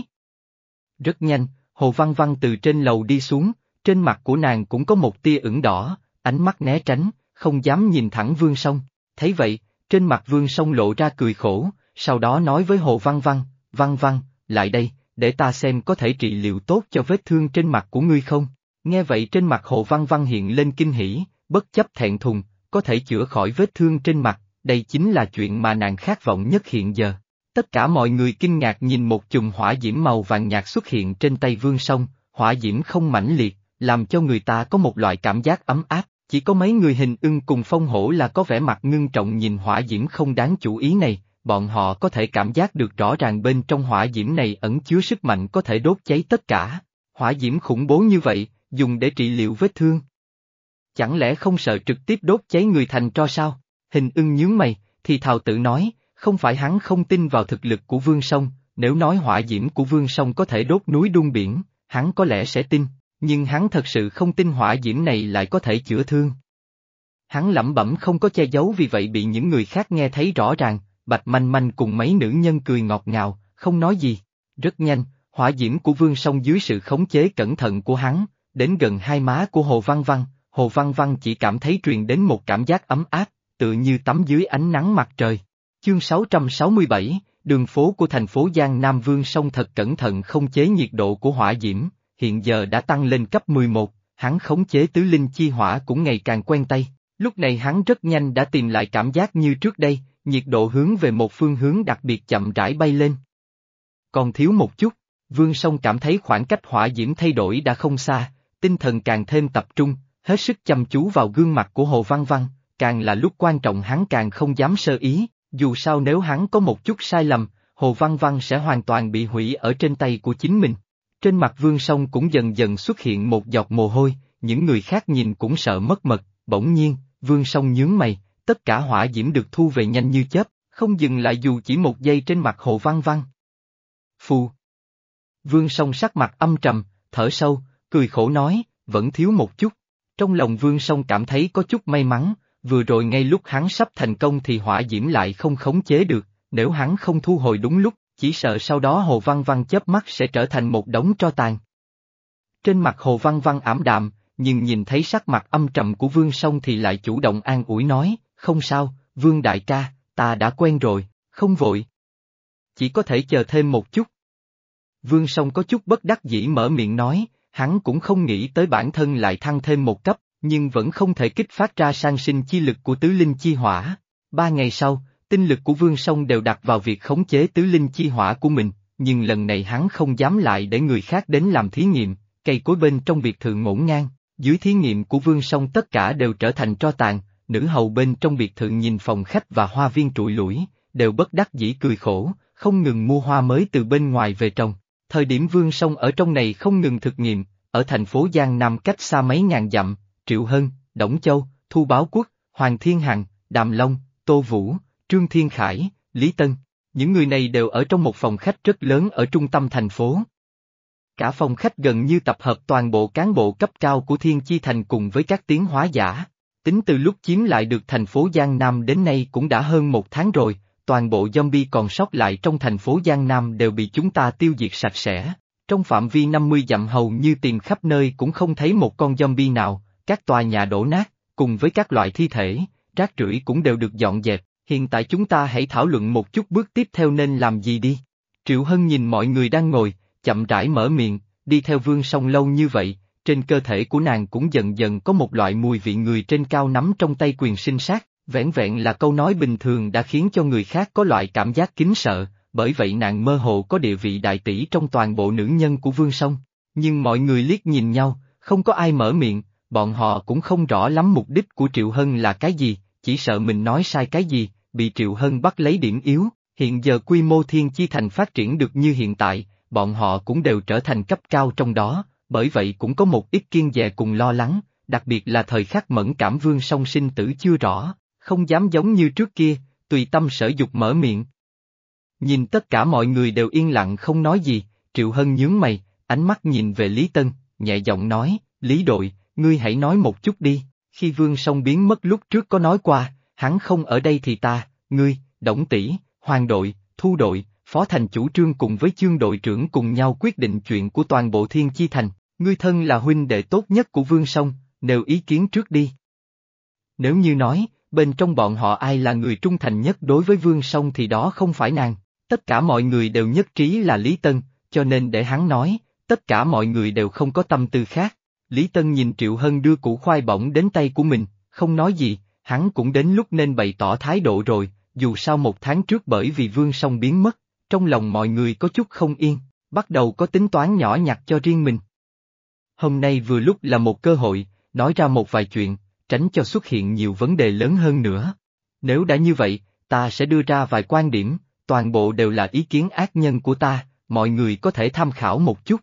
Speaker 1: Rất nhanh, Hồ Văn Văn từ trên lầu đi xuống, trên mặt của nàng cũng có một tia ửng đỏ, ánh mắt né tránh, không dám nhìn thẳng Vương Song. Thấy vậy, trên mặt Vương Song lộ ra cười khổ, sau đó nói với Hồ Văn Văn, Văn Văn, lại đây, để ta xem có thể trị liệu tốt cho vết thương trên mặt của ngươi không. Nghe vậy trên mặt Hồ Văn Văn hiện lên kinh hỉ, bất chấp thẹn thùng, có thể chữa khỏi vết thương trên mặt, đây chính là chuyện mà nàng khát vọng nhất hiện giờ. Tất cả mọi người kinh ngạc nhìn một chùm hỏa diễm màu vàng nhạt xuất hiện trên tay Vương Song, hỏa diễm không mãnh liệt, làm cho người ta có một loại cảm giác ấm áp. Chỉ có mấy người hình ưng cùng phong hổ là có vẻ mặt ngưng trọng nhìn hỏa diễm không đáng chú ý này, bọn họ có thể cảm giác được rõ ràng bên trong hỏa diễm này ẩn chứa sức mạnh có thể đốt cháy tất cả. Hỏa diễm khủng bố như vậy, dùng để trị liệu vết thương. Chẳng lẽ không sợ trực tiếp đốt cháy người thành tro sao? Hình ưng nhướng mày, thì thào tự nói, không phải hắn không tin vào thực lực của Vương Song, nếu nói hỏa diễm của Vương Song có thể đốt núi đun biển, hắn có lẽ sẽ tin. Nhưng hắn thật sự không tin hỏa diễm này lại có thể chữa thương. Hắn lẩm bẩm không có che giấu vì vậy bị những người khác nghe thấy rõ ràng, Bạch Manh Manh cùng mấy nữ nhân cười ngọt ngào, không nói gì. Rất nhanh, hỏa diễm của Vương Song dưới sự khống chế cẩn thận của hắn, đến gần hai má của Hồ Văn Văn, Hồ Văn Văn chỉ cảm thấy truyền đến một cảm giác ấm áp, tựa như tắm dưới ánh nắng mặt trời. Chương sáu trăm sáu mươi bảy, đường phố của thành phố Giang Nam. Vương Song thật cẩn thận không chế nhiệt độ của hỏa diễm. Hiện giờ đã tăng lên cấp mười một, hắn khống chế tứ linh chi hỏa cũng ngày càng quen tay, lúc này hắn rất nhanh đã tìm lại cảm giác như trước đây, nhiệt độ hướng về một phương hướng đặc biệt chậm rãi bay lên. Còn thiếu một chút, Vương Song cảm thấy khoảng cách hỏa diễm thay đổi đã không xa, tinh thần càng thêm tập trung, hết sức chăm chú vào gương mặt của Hồ Văn Văn, càng là lúc quan trọng hắn càng không dám sơ ý, dù sao nếu hắn có một chút sai lầm, Hồ Văn Văn sẽ hoàn toàn bị hủy ở trên tay của chính mình. Trên mặt Vương Song cũng dần dần xuất hiện một giọt mồ hôi, những người khác nhìn cũng sợ mất mật, bỗng nhiên, Vương Song nhướng mày, tất cả hỏa diễm được thu về nhanh như chớp, không dừng lại dù chỉ một giây trên mặt Hồ Văn Văn. Phù. Vương Song sắc mặt âm trầm, thở sâu, cười khổ nói, vẫn thiếu một chút. Trong lòng Vương Song cảm thấy có chút may mắn, vừa rồi ngay lúc hắn sắp thành công thì hỏa diễm lại không khống chế được, nếu hắn không thu hồi đúng lúc, chỉ sợ sau đó Hồ Văn Văn chớp mắt sẽ trở thành một đống tro tàn. Trên mặt Hồ Văn Văn ảm đạm, nhưng nhìn thấy sắc mặt âm trầm của Vương Song thì lại chủ động an ủi nói, không sao, Vương đại ca, ta đã quen rồi, không vội. Chỉ có thể chờ thêm một chút. Vương Song có chút bất đắc dĩ mở miệng nói, hắn cũng không nghĩ tới bản thân lại thăng thêm một cấp, nhưng vẫn không thể kích phát ra sang sinh chi lực của tứ linh chi hỏa. Ba ngày sau, tinh lực của Vương Song đều đặt vào việc khống chế tứ linh chi hỏa của mình, nhưng lần này hắn không dám lại để người khác đến làm thí nghiệm, cây cối bên trong biệt thự ngổn ngang, dưới thí nghiệm của Vương Song tất cả đều trở thành tro tàn, nữ hầu bên trong biệt thự nhìn phòng khách và hoa viên trụi lủi, đều bất đắc dĩ cười khổ, không ngừng mua hoa mới từ bên ngoài về trồng. Thời điểm Vương Song ở trong này không ngừng thực nghiệm, ở thành phố Giang Nam cách xa mấy ngàn dặm, Triệu Hân, Đổng Châu, Thu Báo Quốc, Hoàng Thiên Hằng, Đàm Long, Tô Vũ, Trương Thiên Khải, Lý Tân, những người này đều ở trong một phòng khách rất lớn ở trung tâm thành phố. Cả phòng khách gần như tập hợp toàn bộ cán bộ cấp cao của Thiên Chi Thành cùng với các tiến hóa giả. Tính từ lúc chiếm lại được thành phố Giang Nam đến nay cũng đã hơn một tháng rồi, toàn bộ zombie còn sót lại trong thành phố Giang Nam đều bị chúng ta tiêu diệt sạch sẽ. Trong phạm vi năm mươi dặm hầu như tìm khắp nơi cũng không thấy một con zombie nào, các tòa nhà đổ nát, cùng với các loại thi thể, rác rưởi cũng đều được dọn dẹp. Hiện tại chúng ta hãy thảo luận một chút bước tiếp theo nên làm gì đi. Triệu Hân nhìn mọi người đang ngồi, chậm rãi mở miệng, đi theo Vương Song lâu như vậy, trên cơ thể của nàng cũng dần dần có một loại mùi vị người trên cao nắm trong tay quyền sinh sát, vẻn vẹn là câu nói bình thường đã khiến cho người khác có loại cảm giác kính sợ, bởi vậy nàng mơ hồ có địa vị đại tỷ trong toàn bộ nữ nhân của Vương Song. Nhưng mọi người liếc nhìn nhau, không có ai mở miệng, bọn họ cũng không rõ lắm mục đích của Triệu Hân là cái gì, chỉ sợ mình nói sai cái gì, bị Triệu Hân bắt lấy điểm yếu. Hiện giờ quy mô Thiên Chi Thành phát triển được như hiện tại, bọn họ cũng đều trở thành cấp cao trong đó, bởi vậy cũng có một ít kiêng dè cùng lo lắng, đặc biệt là thời khắc mẫn cảm Vương Song sinh tử chưa rõ, không dám giống như trước kia, tùy tâm sở dục mở miệng. Nhìn tất cả mọi người đều yên lặng không nói gì, Triệu Hân nhướng mày, ánh mắt nhìn về Lý Tân, nhẹ giọng nói, Lý đội, ngươi hãy nói một chút đi, khi Vương Song biến mất lúc trước có nói qua, hắn không ở đây thì ta, ngươi, Đổng tỷ, Hoàng đội, Thu đội, Phó Thành chủ trương cùng với Chương đội trưởng cùng nhau quyết định chuyện của toàn bộ Thiên Chi Thành, ngươi thân là huynh đệ tốt nhất của Vương Song, nêu ý kiến trước đi. Nếu như nói, bên trong bọn họ ai là người trung thành nhất đối với Vương Song thì đó không phải nàng, tất cả mọi người đều nhất trí là Lý Tân, cho nên để hắn nói, tất cả mọi người đều không có tâm tư khác. Lý Tân nhìn Triệu Hân đưa củ khoai bỏng đến tay của mình, không nói gì, hắn cũng đến lúc nên bày tỏ thái độ rồi, dù sao một tháng trước bởi vì Vương Song biến mất, trong lòng mọi người có chút không yên, bắt đầu có tính toán nhỏ nhặt cho riêng mình. Hôm nay vừa lúc là một cơ hội, nói ra một vài chuyện, tránh cho xuất hiện nhiều vấn đề lớn hơn nữa. Nếu đã như vậy, ta sẽ đưa ra vài quan điểm, toàn bộ đều là ý kiến ác nhân của ta, mọi người có thể tham khảo một chút.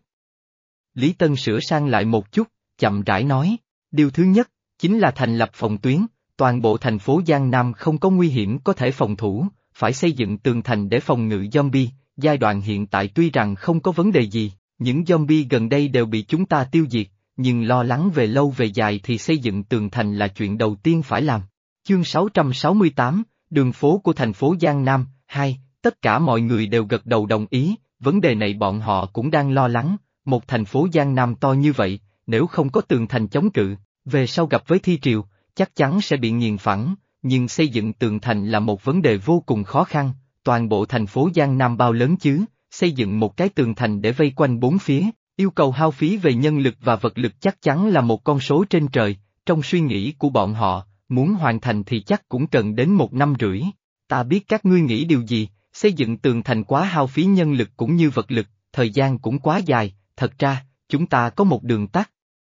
Speaker 1: Lý Tân sửa sang lại một chút, chậm rãi nói, điều thứ nhất, chính là thành lập phòng tuyến, toàn bộ thành phố Giang Nam không có nguy hiểm có thể phòng thủ, phải xây dựng tường thành để phòng ngự zombie, giai đoạn hiện tại tuy rằng không có vấn đề gì, những zombie gần đây đều bị chúng ta tiêu diệt, nhưng lo lắng về lâu về dài thì xây dựng tường thành là chuyện đầu tiên phải làm. Chương sáu trăm sáu mươi tám, đường phố của thành phố Giang Nam, hai, tất cả mọi người đều gật đầu đồng ý, vấn đề này bọn họ cũng đang lo lắng, một thành phố Giang Nam to như vậy, nếu không có tường thành chống cự, về sau gặp với thi triều, chắc chắn sẽ bị nghiền phẳng, nhưng xây dựng tường thành là một vấn đề vô cùng khó khăn, toàn bộ thành phố Giang Nam bao lớn chứ, xây dựng một cái tường thành để vây quanh bốn phía, yêu cầu hao phí về nhân lực và vật lực chắc chắn là một con số trên trời, trong suy nghĩ của bọn họ, muốn hoàn thành thì chắc cũng cần đến một năm rưỡi. Ta biết các ngươi nghĩ điều gì, xây dựng tường thành quá hao phí nhân lực cũng như vật lực, thời gian cũng quá dài, thật ra, chúng ta có một đường tắt.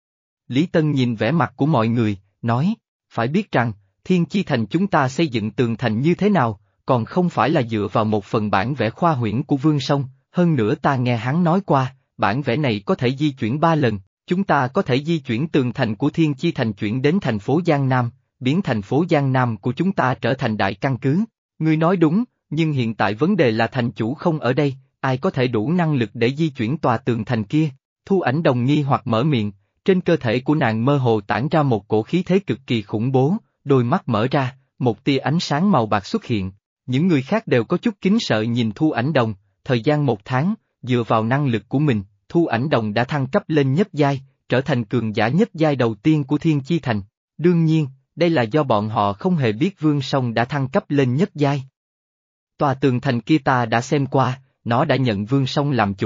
Speaker 1: Lý Tân nhìn vẻ mặt của mọi người, nói, phải biết rằng, Thiên Chi Thành chúng ta xây dựng tường thành như thế nào, còn không phải là dựa vào một phần bản vẽ khoa huyễn của Vương Song, hơn nữa ta nghe hắn nói qua, bản vẽ này có thể di chuyển ba lần, chúng ta có thể di chuyển tường thành của Thiên Chi Thành chuyển đến thành phố Giang Nam, biến thành phố Giang Nam của chúng ta trở thành đại căn cứ. Ngươi nói đúng, nhưng hiện tại vấn đề là thành chủ không ở đây, ai có thể đủ năng lực để di chuyển tòa tường thành kia? Thu Ảnh Đồng nghi hoặc mở miệng, trên cơ thể của nàng mơ hồ tản ra một cổ khí thế cực kỳ khủng bố, đôi mắt mở ra, một tia ánh sáng màu bạc xuất hiện. Những người khác đều có chút kính sợ nhìn Thu Ảnh Đồng, thời gian một tháng, dựa vào năng lực của mình, Thu Ảnh Đồng đã thăng cấp lên nhất giai, trở thành cường giả nhất giai đầu tiên của Thiên Chi Thành. Đương nhiên, đây là do bọn họ không hề biết Vương Song đã thăng cấp lên nhất giai. Tòa tường thành kia ta đã xem qua, nó đã nhận Vương Song làm chủ,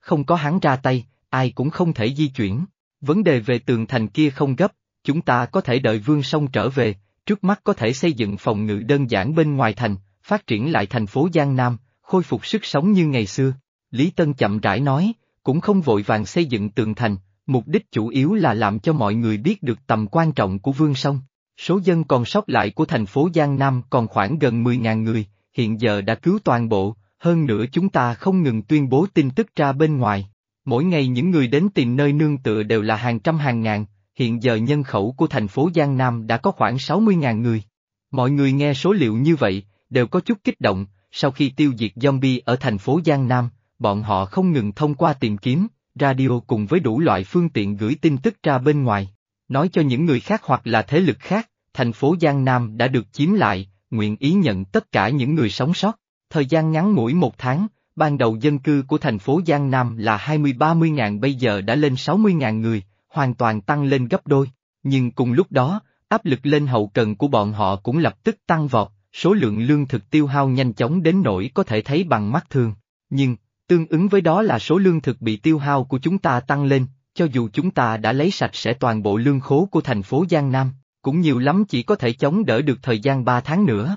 Speaker 1: không có hắn ra tay, ai cũng không thể di chuyển. Vấn đề về tường thành kia không gấp, chúng ta có thể đợi Vương Song trở về, trước mắt có thể xây dựng phòng ngự đơn giản bên ngoài thành, phát triển lại thành phố Giang Nam, khôi phục sức sống như ngày xưa. Lý Tân chậm rãi nói, cũng không vội vàng xây dựng tường thành, mục đích chủ yếu là làm cho mọi người biết được tầm quan trọng của Vương Song. Số dân còn sót lại của thành phố Giang Nam còn khoảng gần mười nghìn người, hiện giờ đã cứu toàn bộ, hơn nữa chúng ta không ngừng tuyên bố tin tức ra bên ngoài. Mỗi ngày những người đến tìm nơi nương tựa đều là hàng trăm hàng ngàn, hiện giờ nhân khẩu của thành phố Giang Nam đã có khoảng sáu mươi nghìn người. Mọi người nghe số liệu như vậy, đều có chút kích động, sau khi tiêu diệt zombie ở thành phố Giang Nam, bọn họ không ngừng thông qua tìm kiếm, radio cùng với đủ loại phương tiện gửi tin tức ra bên ngoài, nói cho những người khác hoặc là thế lực khác, thành phố Giang Nam đã được chiếm lại, nguyện ý nhận tất cả những người sống sót. Thời gian ngắn ngủi một tháng, ban đầu dân cư của thành phố Giang Nam là hai mươi ba mươi ngàn bây giờ đã lên sáu mươi ngàn người, hoàn toàn tăng lên gấp đôi. Nhưng cùng lúc đó, áp lực lên hậu cần của bọn họ cũng lập tức tăng vọt, số lượng lương thực tiêu hao nhanh chóng đến nỗi có thể thấy bằng mắt thường. Nhưng, tương ứng với đó là số lương thực bị tiêu hao của chúng ta tăng lên, cho dù chúng ta đã lấy sạch sẽ toàn bộ lương khố của thành phố Giang Nam, cũng nhiều lắm chỉ có thể chống đỡ được thời gian ba tháng nữa.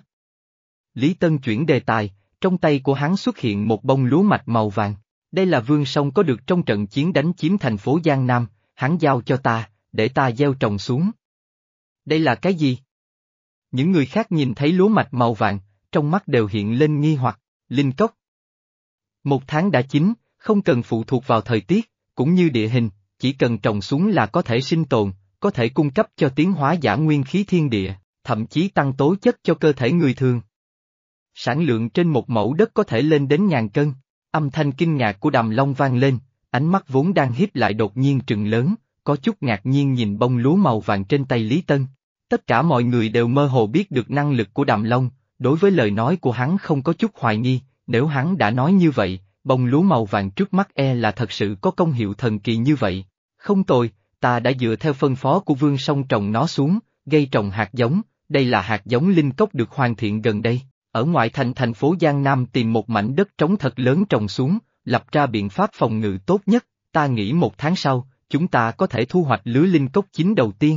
Speaker 1: Lý Tân chuyển đề tài, trong tay của hắn xuất hiện một bông lúa mạch màu vàng. Đây là Vương Song có được trong trận chiến đánh chiếm thành phố Giang Nam, hắn giao cho ta, để ta gieo trồng xuống. Đây là cái gì? Những người khác nhìn thấy lúa mạch màu vàng, trong mắt đều hiện lên nghi hoặc, linh cốc. Một tháng đã chín, không cần phụ thuộc vào thời tiết, cũng như địa hình, chỉ cần trồng xuống là có thể sinh tồn, có thể cung cấp cho tiến hóa giả nguyên khí thiên địa, thậm chí tăng tố chất cho cơ thể người thường. Sản lượng trên một mẫu đất có thể lên đến ngàn cân. Âm thanh kinh ngạc của Đàm Long vang lên, ánh mắt vốn đang híp lại đột nhiên trừng lớn, có chút ngạc nhiên nhìn bông lúa màu vàng trên tay Lý Tân. Tất cả mọi người đều mơ hồ biết được năng lực của Đàm Long, đối với lời nói của hắn không có chút hoài nghi, nếu hắn đã nói như vậy, bông lúa màu vàng trước mắt e là thật sự có công hiệu thần kỳ như vậy. Không tồi, ta đã dựa theo phân phó của Vương Song trồng nó xuống, gây trồng hạt giống, đây là hạt giống linh cốc được hoàn thiện gần đây. Ở ngoại thành thành phố Giang Nam tìm một mảnh đất trống thật lớn trồng xuống, lập ra biện pháp phòng ngự tốt nhất, ta nghĩ một tháng sau, chúng ta có thể thu hoạch lứa linh cốc chín đầu tiên.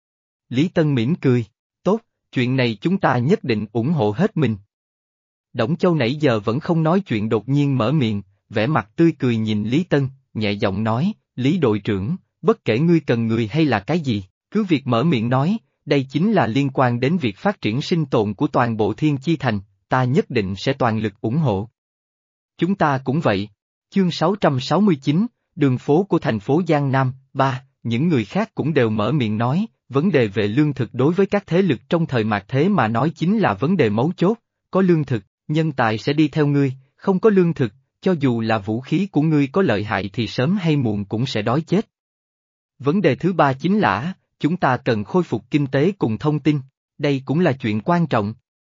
Speaker 1: Lý Tân mỉm cười, tốt, chuyện này chúng ta nhất định ủng hộ hết mình. Đổng Châu nãy giờ vẫn không nói chuyện đột nhiên mở miệng, vẻ mặt tươi cười nhìn Lý Tân, nhẹ giọng nói, Lý đội trưởng, bất kể ngươi cần người hay là cái gì, cứ việc mở miệng nói. Đây chính là liên quan đến việc phát triển sinh tồn của toàn bộ Thiên Chi Thành, ta nhất định sẽ toàn lực ủng hộ. Chúng ta cũng vậy. Chương sáu trăm sáu mươi chín, đường phố của thành phố Giang Nam, ba, những người khác cũng đều mở miệng nói, vấn đề về lương thực đối với các thế lực trong thời mạt thế mà nói chính là vấn đề mấu chốt, có lương thực, nhân tài sẽ đi theo ngươi, không có lương thực, cho dù là vũ khí của ngươi có lợi hại thì sớm hay muộn cũng sẽ đói chết. Vấn đề thứ ba chính là, chúng ta cần khôi phục kinh tế cùng thông tin, đây cũng là chuyện quan trọng.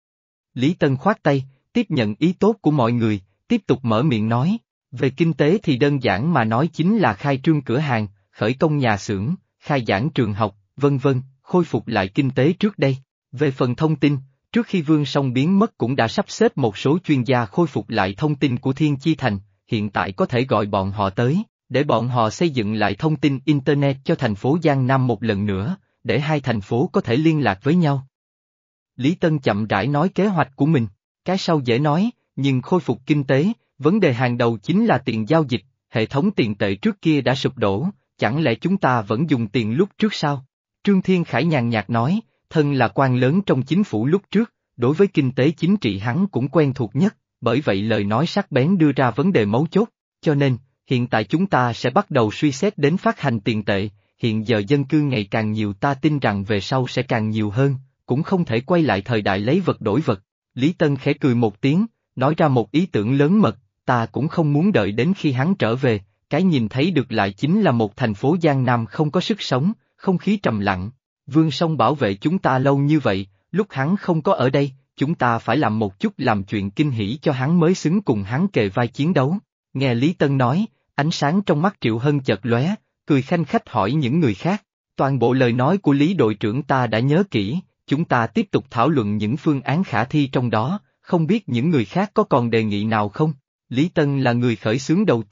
Speaker 1: Lý Tân khoát tay, tiếp nhận ý tốt của mọi người, tiếp tục mở miệng nói, về kinh tế thì đơn giản mà nói chính là khai trương cửa hàng, khởi công nhà xưởng, khai giảng trường học, vân vân, khôi phục lại kinh tế trước đây. Về phần thông tin, trước khi Vương Song biến mất cũng đã sắp xếp một số chuyên gia khôi phục lại thông tin của Thiên Chi Thành, hiện tại có thể gọi bọn họ tới, để bọn họ xây dựng lại thông tin Internet cho thành phố Giang Nam một lần nữa, để hai thành phố có thể liên lạc với nhau. Lý Tân chậm rãi nói kế hoạch của mình, cái sau dễ nói, nhưng khôi phục kinh tế, vấn đề hàng đầu chính là tiền giao dịch, hệ thống tiền tệ trước kia đã sụp đổ, chẳng lẽ chúng ta vẫn dùng tiền lúc trước sao? Trương Thiên Khải nhàn nhạt nói, thân là quan lớn trong chính phủ lúc trước, đối với kinh tế chính trị hắn cũng quen thuộc nhất, bởi vậy lời nói sắc bén đưa ra vấn đề mấu chốt, cho nên, hiện tại chúng ta sẽ bắt đầu suy xét đến phát hành tiền tệ, hiện giờ dân cư ngày càng nhiều ta tin rằng về sau sẽ càng nhiều hơn, cũng không thể quay lại thời đại lấy vật đổi vật. Lý Tân khẽ cười một tiếng, nói ra một ý tưởng lớn mật, ta cũng không muốn đợi đến khi hắn trở về, cái nhìn thấy được lại chính là một thành phố Giang Nam không có sức sống, không khí trầm lặng. Vương Song bảo vệ chúng ta lâu như vậy, lúc hắn không có ở đây, chúng ta phải làm một chút làm chuyện kinh hỉ cho hắn mới xứng cùng hắn kề vai chiến đấu. Nghe Lý Tân nói, ánh sáng trong mắt Triệu Hân chợt lóe, cười khanh khách hỏi những người khác, toàn bộ lời nói của Lý đội trưởng ta đã nhớ kỹ, chúng ta tiếp tục thảo luận những phương án khả thi trong đó, không biết những người khác có còn đề nghị nào không? Lý Tân là người khởi xướng đầu tiên,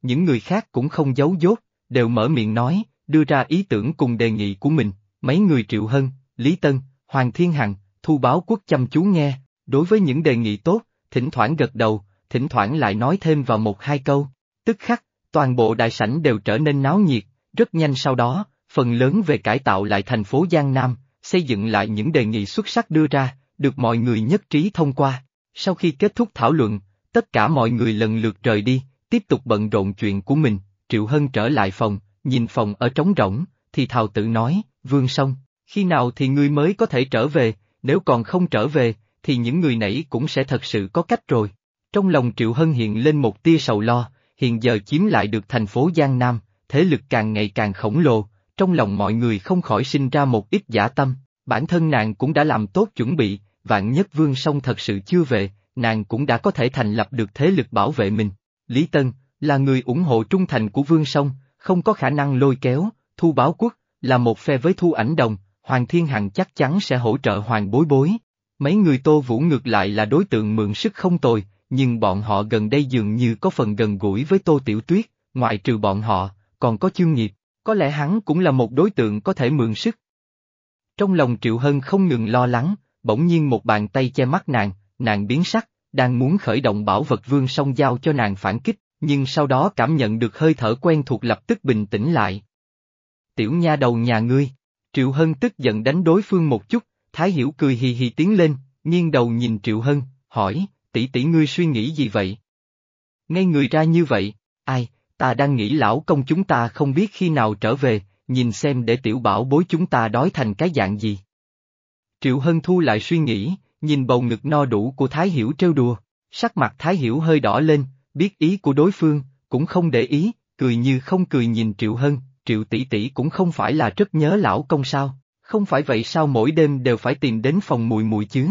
Speaker 1: những người khác cũng không giấu dốt, đều mở miệng nói, đưa ra ý tưởng cùng đề nghị của mình, mấy người Triệu Hân, Lý Tân, Hoàng Thiên Hằng, Thu Báo Quốc chăm chú nghe, đối với những đề nghị tốt, thỉnh thoảng gật đầu, thỉnh thoảng lại nói thêm vào một hai câu, tức khắc, toàn bộ đại sảnh đều trở nên náo nhiệt, rất nhanh sau đó, phần lớn về cải tạo lại thành phố Giang Nam, xây dựng lại những đề nghị xuất sắc đưa ra, được mọi người nhất trí thông qua. Sau khi kết thúc thảo luận, tất cả mọi người lần lượt rời đi, tiếp tục bận rộn chuyện của mình, Triệu Hân trở lại phòng, nhìn phòng ở trống rỗng, thì thào tự nói, Vương Song, khi nào thì ngươi mới có thể trở về, nếu còn không trở về, thì những người nãy cũng sẽ thật sự có cách rồi. Trong lòng Triệu Hân hiện lên một tia sầu lo, hiện giờ chiếm lại được thành phố Giang Nam, thế lực càng ngày càng khổng lồ, trong lòng mọi người không khỏi sinh ra một ít dã tâm, bản thân nàng cũng đã làm tốt chuẩn bị, vạn nhất Vương Song thật sự chưa về, nàng cũng đã có thể thành lập được thế lực bảo vệ mình. Lý Tân, là người ủng hộ trung thành của Vương Song, không có khả năng lôi kéo, Thu Báo Quốc, là một phe với Thu Ảnh Đồng, Hoàng Thiên Hằng chắc chắn sẽ hỗ trợ Hoàng Bối Bối. Mấy người Tô Vũ ngược lại là đối tượng mượn sức không tồi, nhưng bọn họ gần đây dường như có phần gần gũi với Tô Tiểu Tuyết, ngoại trừ bọn họ, còn có Chương Nghiệp, có lẽ hắn cũng là một đối tượng có thể mượn sức. Trong lòng Triệu Hân không ngừng lo lắng, bỗng nhiên một bàn tay che mắt nàng, nàng biến sắc, đang muốn khởi động bảo vật Vương Song giao cho nàng phản kích, nhưng sau đó cảm nhận được hơi thở quen thuộc lập tức bình tĩnh lại. Tiểu nha đầu nhà ngươi, Triệu Hân tức giận đánh đối phương một chút, Thái Hiểu cười hì hì tiến lên, nghiêng đầu nhìn Triệu Hân, hỏi, tỷ tỷ ngươi suy nghĩ gì vậy? Ngay người ra như vậy, ai, ta đang nghĩ lão công chúng ta không biết khi nào trở về, nhìn xem để tiểu bảo bối chúng ta đói thành cái dạng gì. Triệu Hân thu lại suy nghĩ, nhìn bầu ngực no đủ của Thái Hiểu trêu đùa, sắc mặt Thái Hiểu hơi đỏ lên, biết ý của đối phương, cũng không để ý, cười như không cười nhìn Triệu Hân, Triệu tỷ tỷ cũng không phải là rất nhớ lão công sao, không phải vậy sao mỗi đêm đều phải tìm đến phòng mùi mùi chứ?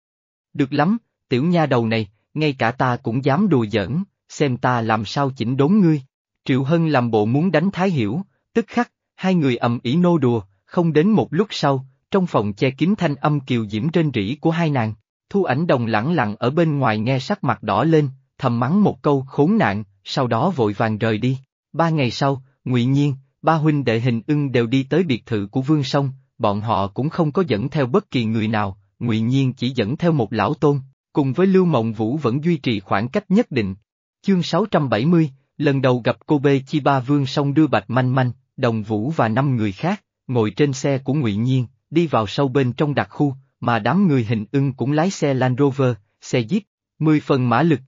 Speaker 1: Được lắm, tiểu nha đầu này, ngay cả ta cũng dám đùa giỡn, xem ta làm sao chỉnh đốn ngươi. Triệu Hân làm bộ muốn đánh Thái Hiểu, tức khắc, hai người ầm ĩ nô đùa, không đến một lúc sau, trong phòng che kín thanh âm kiều diễm rên rỉ của hai nàng, Thu Ảnh Đồng lẳng lặng ở bên ngoài nghe sắc mặt đỏ lên, thầm mắng một câu khốn nạn, sau đó vội vàng rời đi. Ba ngày sau, Ngụy Nhiên, ba huynh đệ Hình Ưng đều đi tới biệt thự của Vương Song, bọn họ cũng không có dẫn theo bất kỳ người nào, Ngụy Nhiên chỉ dẫn theo một lão tôn, cùng với Lưu Mộng Vũ vẫn duy trì khoảng cách nhất định. Chương sáu trăm bảy mươi, lần đầu gặp cô bê chi ba Vương Song đưa Bạch Manh Manh, Đồng Vũ và năm người khác, ngồi trên xe của Ngụy Nhiên, đi vào sâu bên trong đặc khu, mà đám người Hình Ưng cũng lái xe Land Rover, xe Jeep, mười phần mã lực.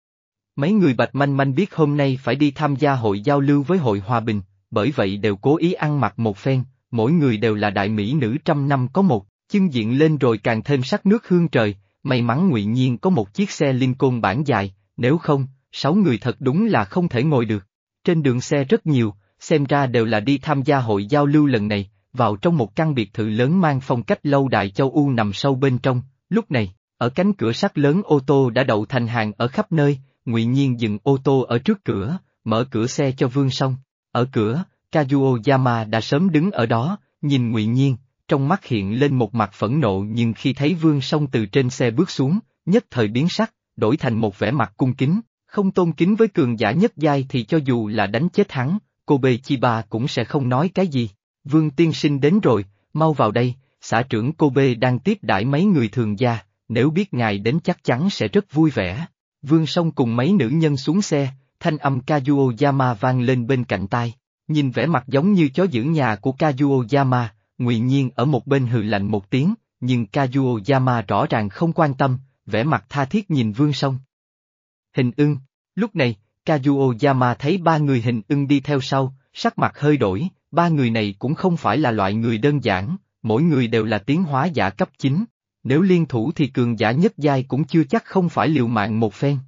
Speaker 1: Mấy người Bạch Manh Manh biết hôm nay phải đi tham gia hội giao lưu với hội Hòa Bình, bởi vậy đều cố ý ăn mặc một phen, mỗi người đều là đại mỹ nữ trăm năm có một, chân diện lên rồi càng thêm sắc nước hương trời, may mắn Ngụy Nhiên có một chiếc xe Lincoln bản dài, nếu không, sáu người thật đúng là không thể ngồi được. Trên đường xe rất nhiều, xem ra đều là đi tham gia hội giao lưu lần này, vào trong một căn biệt thự lớn mang phong cách lâu đài châu Âu nằm sâu bên trong, lúc này, ở cánh cửa sắt lớn ô tô đã đậu thành hàng ở khắp nơi, Ngụy Nhiên dừng ô tô ở trước cửa, mở cửa xe cho Vương Song. Ở cửa, Kazuo Yama đã sớm đứng ở đó, nhìn Ngụy Nhiên, trong mắt hiện lên một mặt phẫn nộ nhưng khi thấy Vương Song từ trên xe bước xuống, nhất thời biến sắc, đổi thành một vẻ mặt cung kính, không tôn kính với cường giả nhất giai thì cho dù là đánh chết hắn, cô bê chi ba cũng sẽ không nói cái gì. Vương tiên sinh đến rồi, mau vào đây, xã trưởng cô bê đang tiếp đãi mấy người thường gia, nếu biết ngài đến chắc chắn sẽ rất vui vẻ. Vương Song cùng mấy nữ nhân xuống xe, thanh âm Kazuo Yama vang lên bên cạnh tai, nhìn vẻ mặt giống như chó giữ nhà của Kazuo Yama, Ngụy Nhiên ở một bên hừ lạnh một tiếng, nhưng Kazuo Yama rõ ràng không quan tâm, vẻ mặt tha thiết nhìn Vương Song. Hình Ưng, lúc này, Kazuo Yama thấy ba người Hình Ưng đi theo sau, sắc mặt hơi đổi, ba người này cũng không phải là loại người đơn giản, mỗi người đều là tiến hóa giả cấp chín, nếu liên thủ thì cường giả nhất giai cũng chưa chắc không phải liều mạng một phen.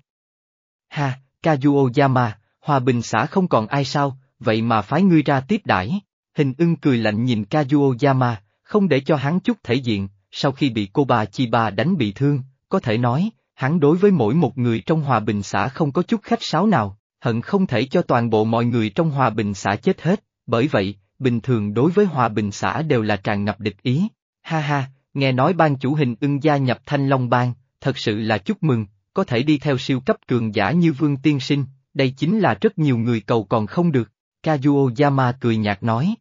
Speaker 1: Ha, Kazuo Yama, Hòa Bình xã không còn ai sao, vậy mà phái ngươi ra tiếp đãi. Hình Ưng cười lạnh nhìn Kazuo Yama, không để cho hắn chút thể diện, sau khi bị cô bà Chiba đánh bị thương, có thể nói, hắn đối với mỗi một người trong Hòa Bình xã không có chút khách sáo nào, hận không thể cho toàn bộ mọi người trong Hòa Bình xã chết hết, bởi vậy, bình thường đối với Hòa Bình xã đều là tràn ngập địch ý. Ha ha, nghe nói ban chủ Hình Ưng gia nhập Thanh Long Bang, thật sự là chúc mừng, có thể đi theo siêu cấp cường giả như Vương Tiên Sinh, đây chính là rất nhiều người cầu còn không được, Kazuo Yama cười nhạt nói.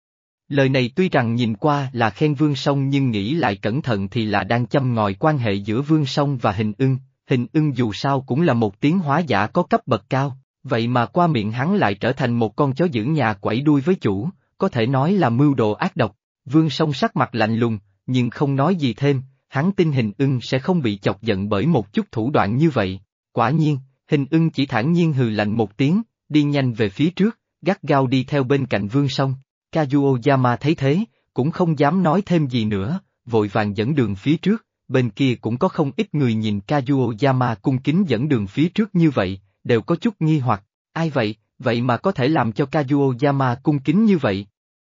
Speaker 1: Lời này tuy rằng nhìn qua là khen Vương Song nhưng nghĩ lại cẩn thận thì là đang châm ngòi quan hệ giữa Vương Song và Hình Ưng, Hình Ưng dù sao cũng là một tiến hóa giả có cấp bậc cao, vậy mà qua miệng hắn lại trở thành một con chó giữ nhà quẩy đuôi với chủ, có thể nói là mưu đồ ác độc. Vương Song sắc mặt lạnh lùng, nhưng không nói gì thêm, hắn tin Hình Ưng sẽ không bị chọc giận bởi một chút thủ đoạn như vậy. Quả nhiên, Hình Ưng chỉ thản nhiên hừ lạnh một tiếng, đi nhanh về phía trước, gắt gao đi theo bên cạnh Vương Song. Kazuo Yama thấy thế, cũng không dám nói thêm gì nữa, vội vàng dẫn đường phía trước, bên kia cũng có không ít người nhìn Kazuo Yama cung kính dẫn đường phía trước như vậy, đều có chút nghi hoặc, ai vậy, vậy mà có thể làm cho Kazuo Yama cung kính như vậy?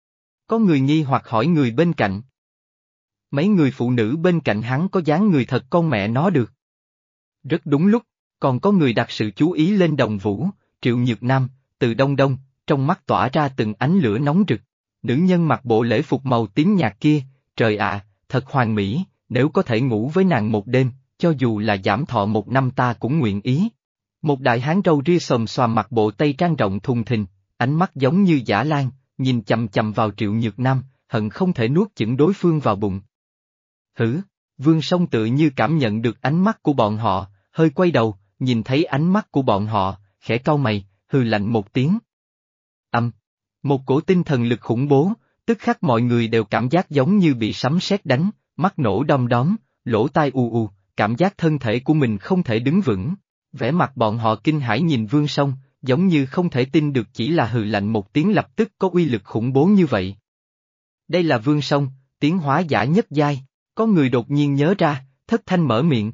Speaker 1: Có người nghi hoặc hỏi người bên cạnh. Mấy người phụ nữ bên cạnh hắn có dáng người thật con mẹ nó được. Rất đúng lúc, còn có người đặt sự chú ý lên Đồng Vũ, Triệu Nhược Nam, Từ Đông Đông, trong mắt tỏa ra từng ánh lửa nóng rực. Nữ nhân mặc bộ lễ phục màu tím nhạt kia, trời ạ, thật hoàn mỹ, nếu có thể ngủ với nàng một đêm, cho dù là giảm thọ một năm ta cũng nguyện ý. Một đại hán râu ria xồm xoàm mặc bộ tây trang rộng thùng thình, ánh mắt giống như dã lang, nhìn chằm chằm vào Triệu Nhược Nam, hận không thể nuốt chửng đối phương vào bụng. Hử, Vương Song tự như cảm nhận được ánh mắt của bọn họ, hơi quay đầu, nhìn thấy ánh mắt của bọn họ, khẽ cau mày, hừ lạnh một tiếng. Âm, một cổ tinh thần lực khủng bố, tức khắc mọi người đều cảm giác giống như bị sấm sét đánh, mắt nổ đom đóm, lỗ tai ù ù, cảm giác thân thể của mình không thể đứng vững. Vẻ mặt bọn họ kinh hãi nhìn Vương Song, giống như không thể tin được chỉ là hừ lạnh một tiếng lập tức có uy lực khủng bố như vậy. Đây là Vương Song, tiến hóa giả nhất giai, có người đột nhiên nhớ ra, thất thanh mở miệng.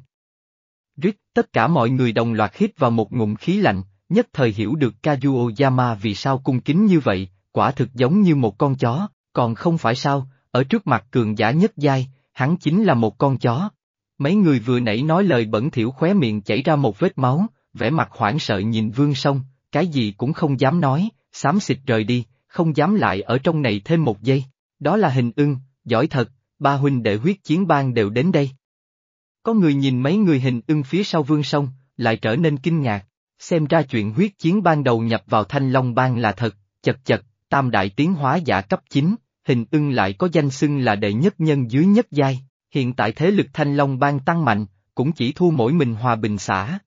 Speaker 1: Rít, tất cả mọi người đồng loạt hít vào một ngụm khí lạnh, nhất thời hiểu được Kazuo Yama vì sao cung kính như vậy, quả thực giống như một con chó, còn không phải sao, ở trước mặt cường giả nhất giai, hắn chính là một con chó. Mấy người vừa nãy nói lời bẩn thỉu khóe miệng chảy ra một vết máu, vẻ mặt hoảng sợ nhìn Vương Song, cái gì cũng không dám nói, xám xịt rời đi, không dám lại ở trong này thêm một giây. Đó là Hình Ưng, giỏi thật, ba huynh đệ huyết chiến bang đều đến đây. Có người nhìn mấy người Hình Ưng phía sau Vương Song, lại trở nên kinh ngạc, xem ra chuyện huyết chiến ban đầu nhập vào Thanh Long bang là thật, chật chật, tam đại tiến hóa giả cấp chín, Hình Ưng lại có danh xưng là đệ nhất nhân dưới nhất giai. Hiện tại thế lực Thanh Long bang tăng mạnh, cũng chỉ thua mỗi mình Hòa Bình xã.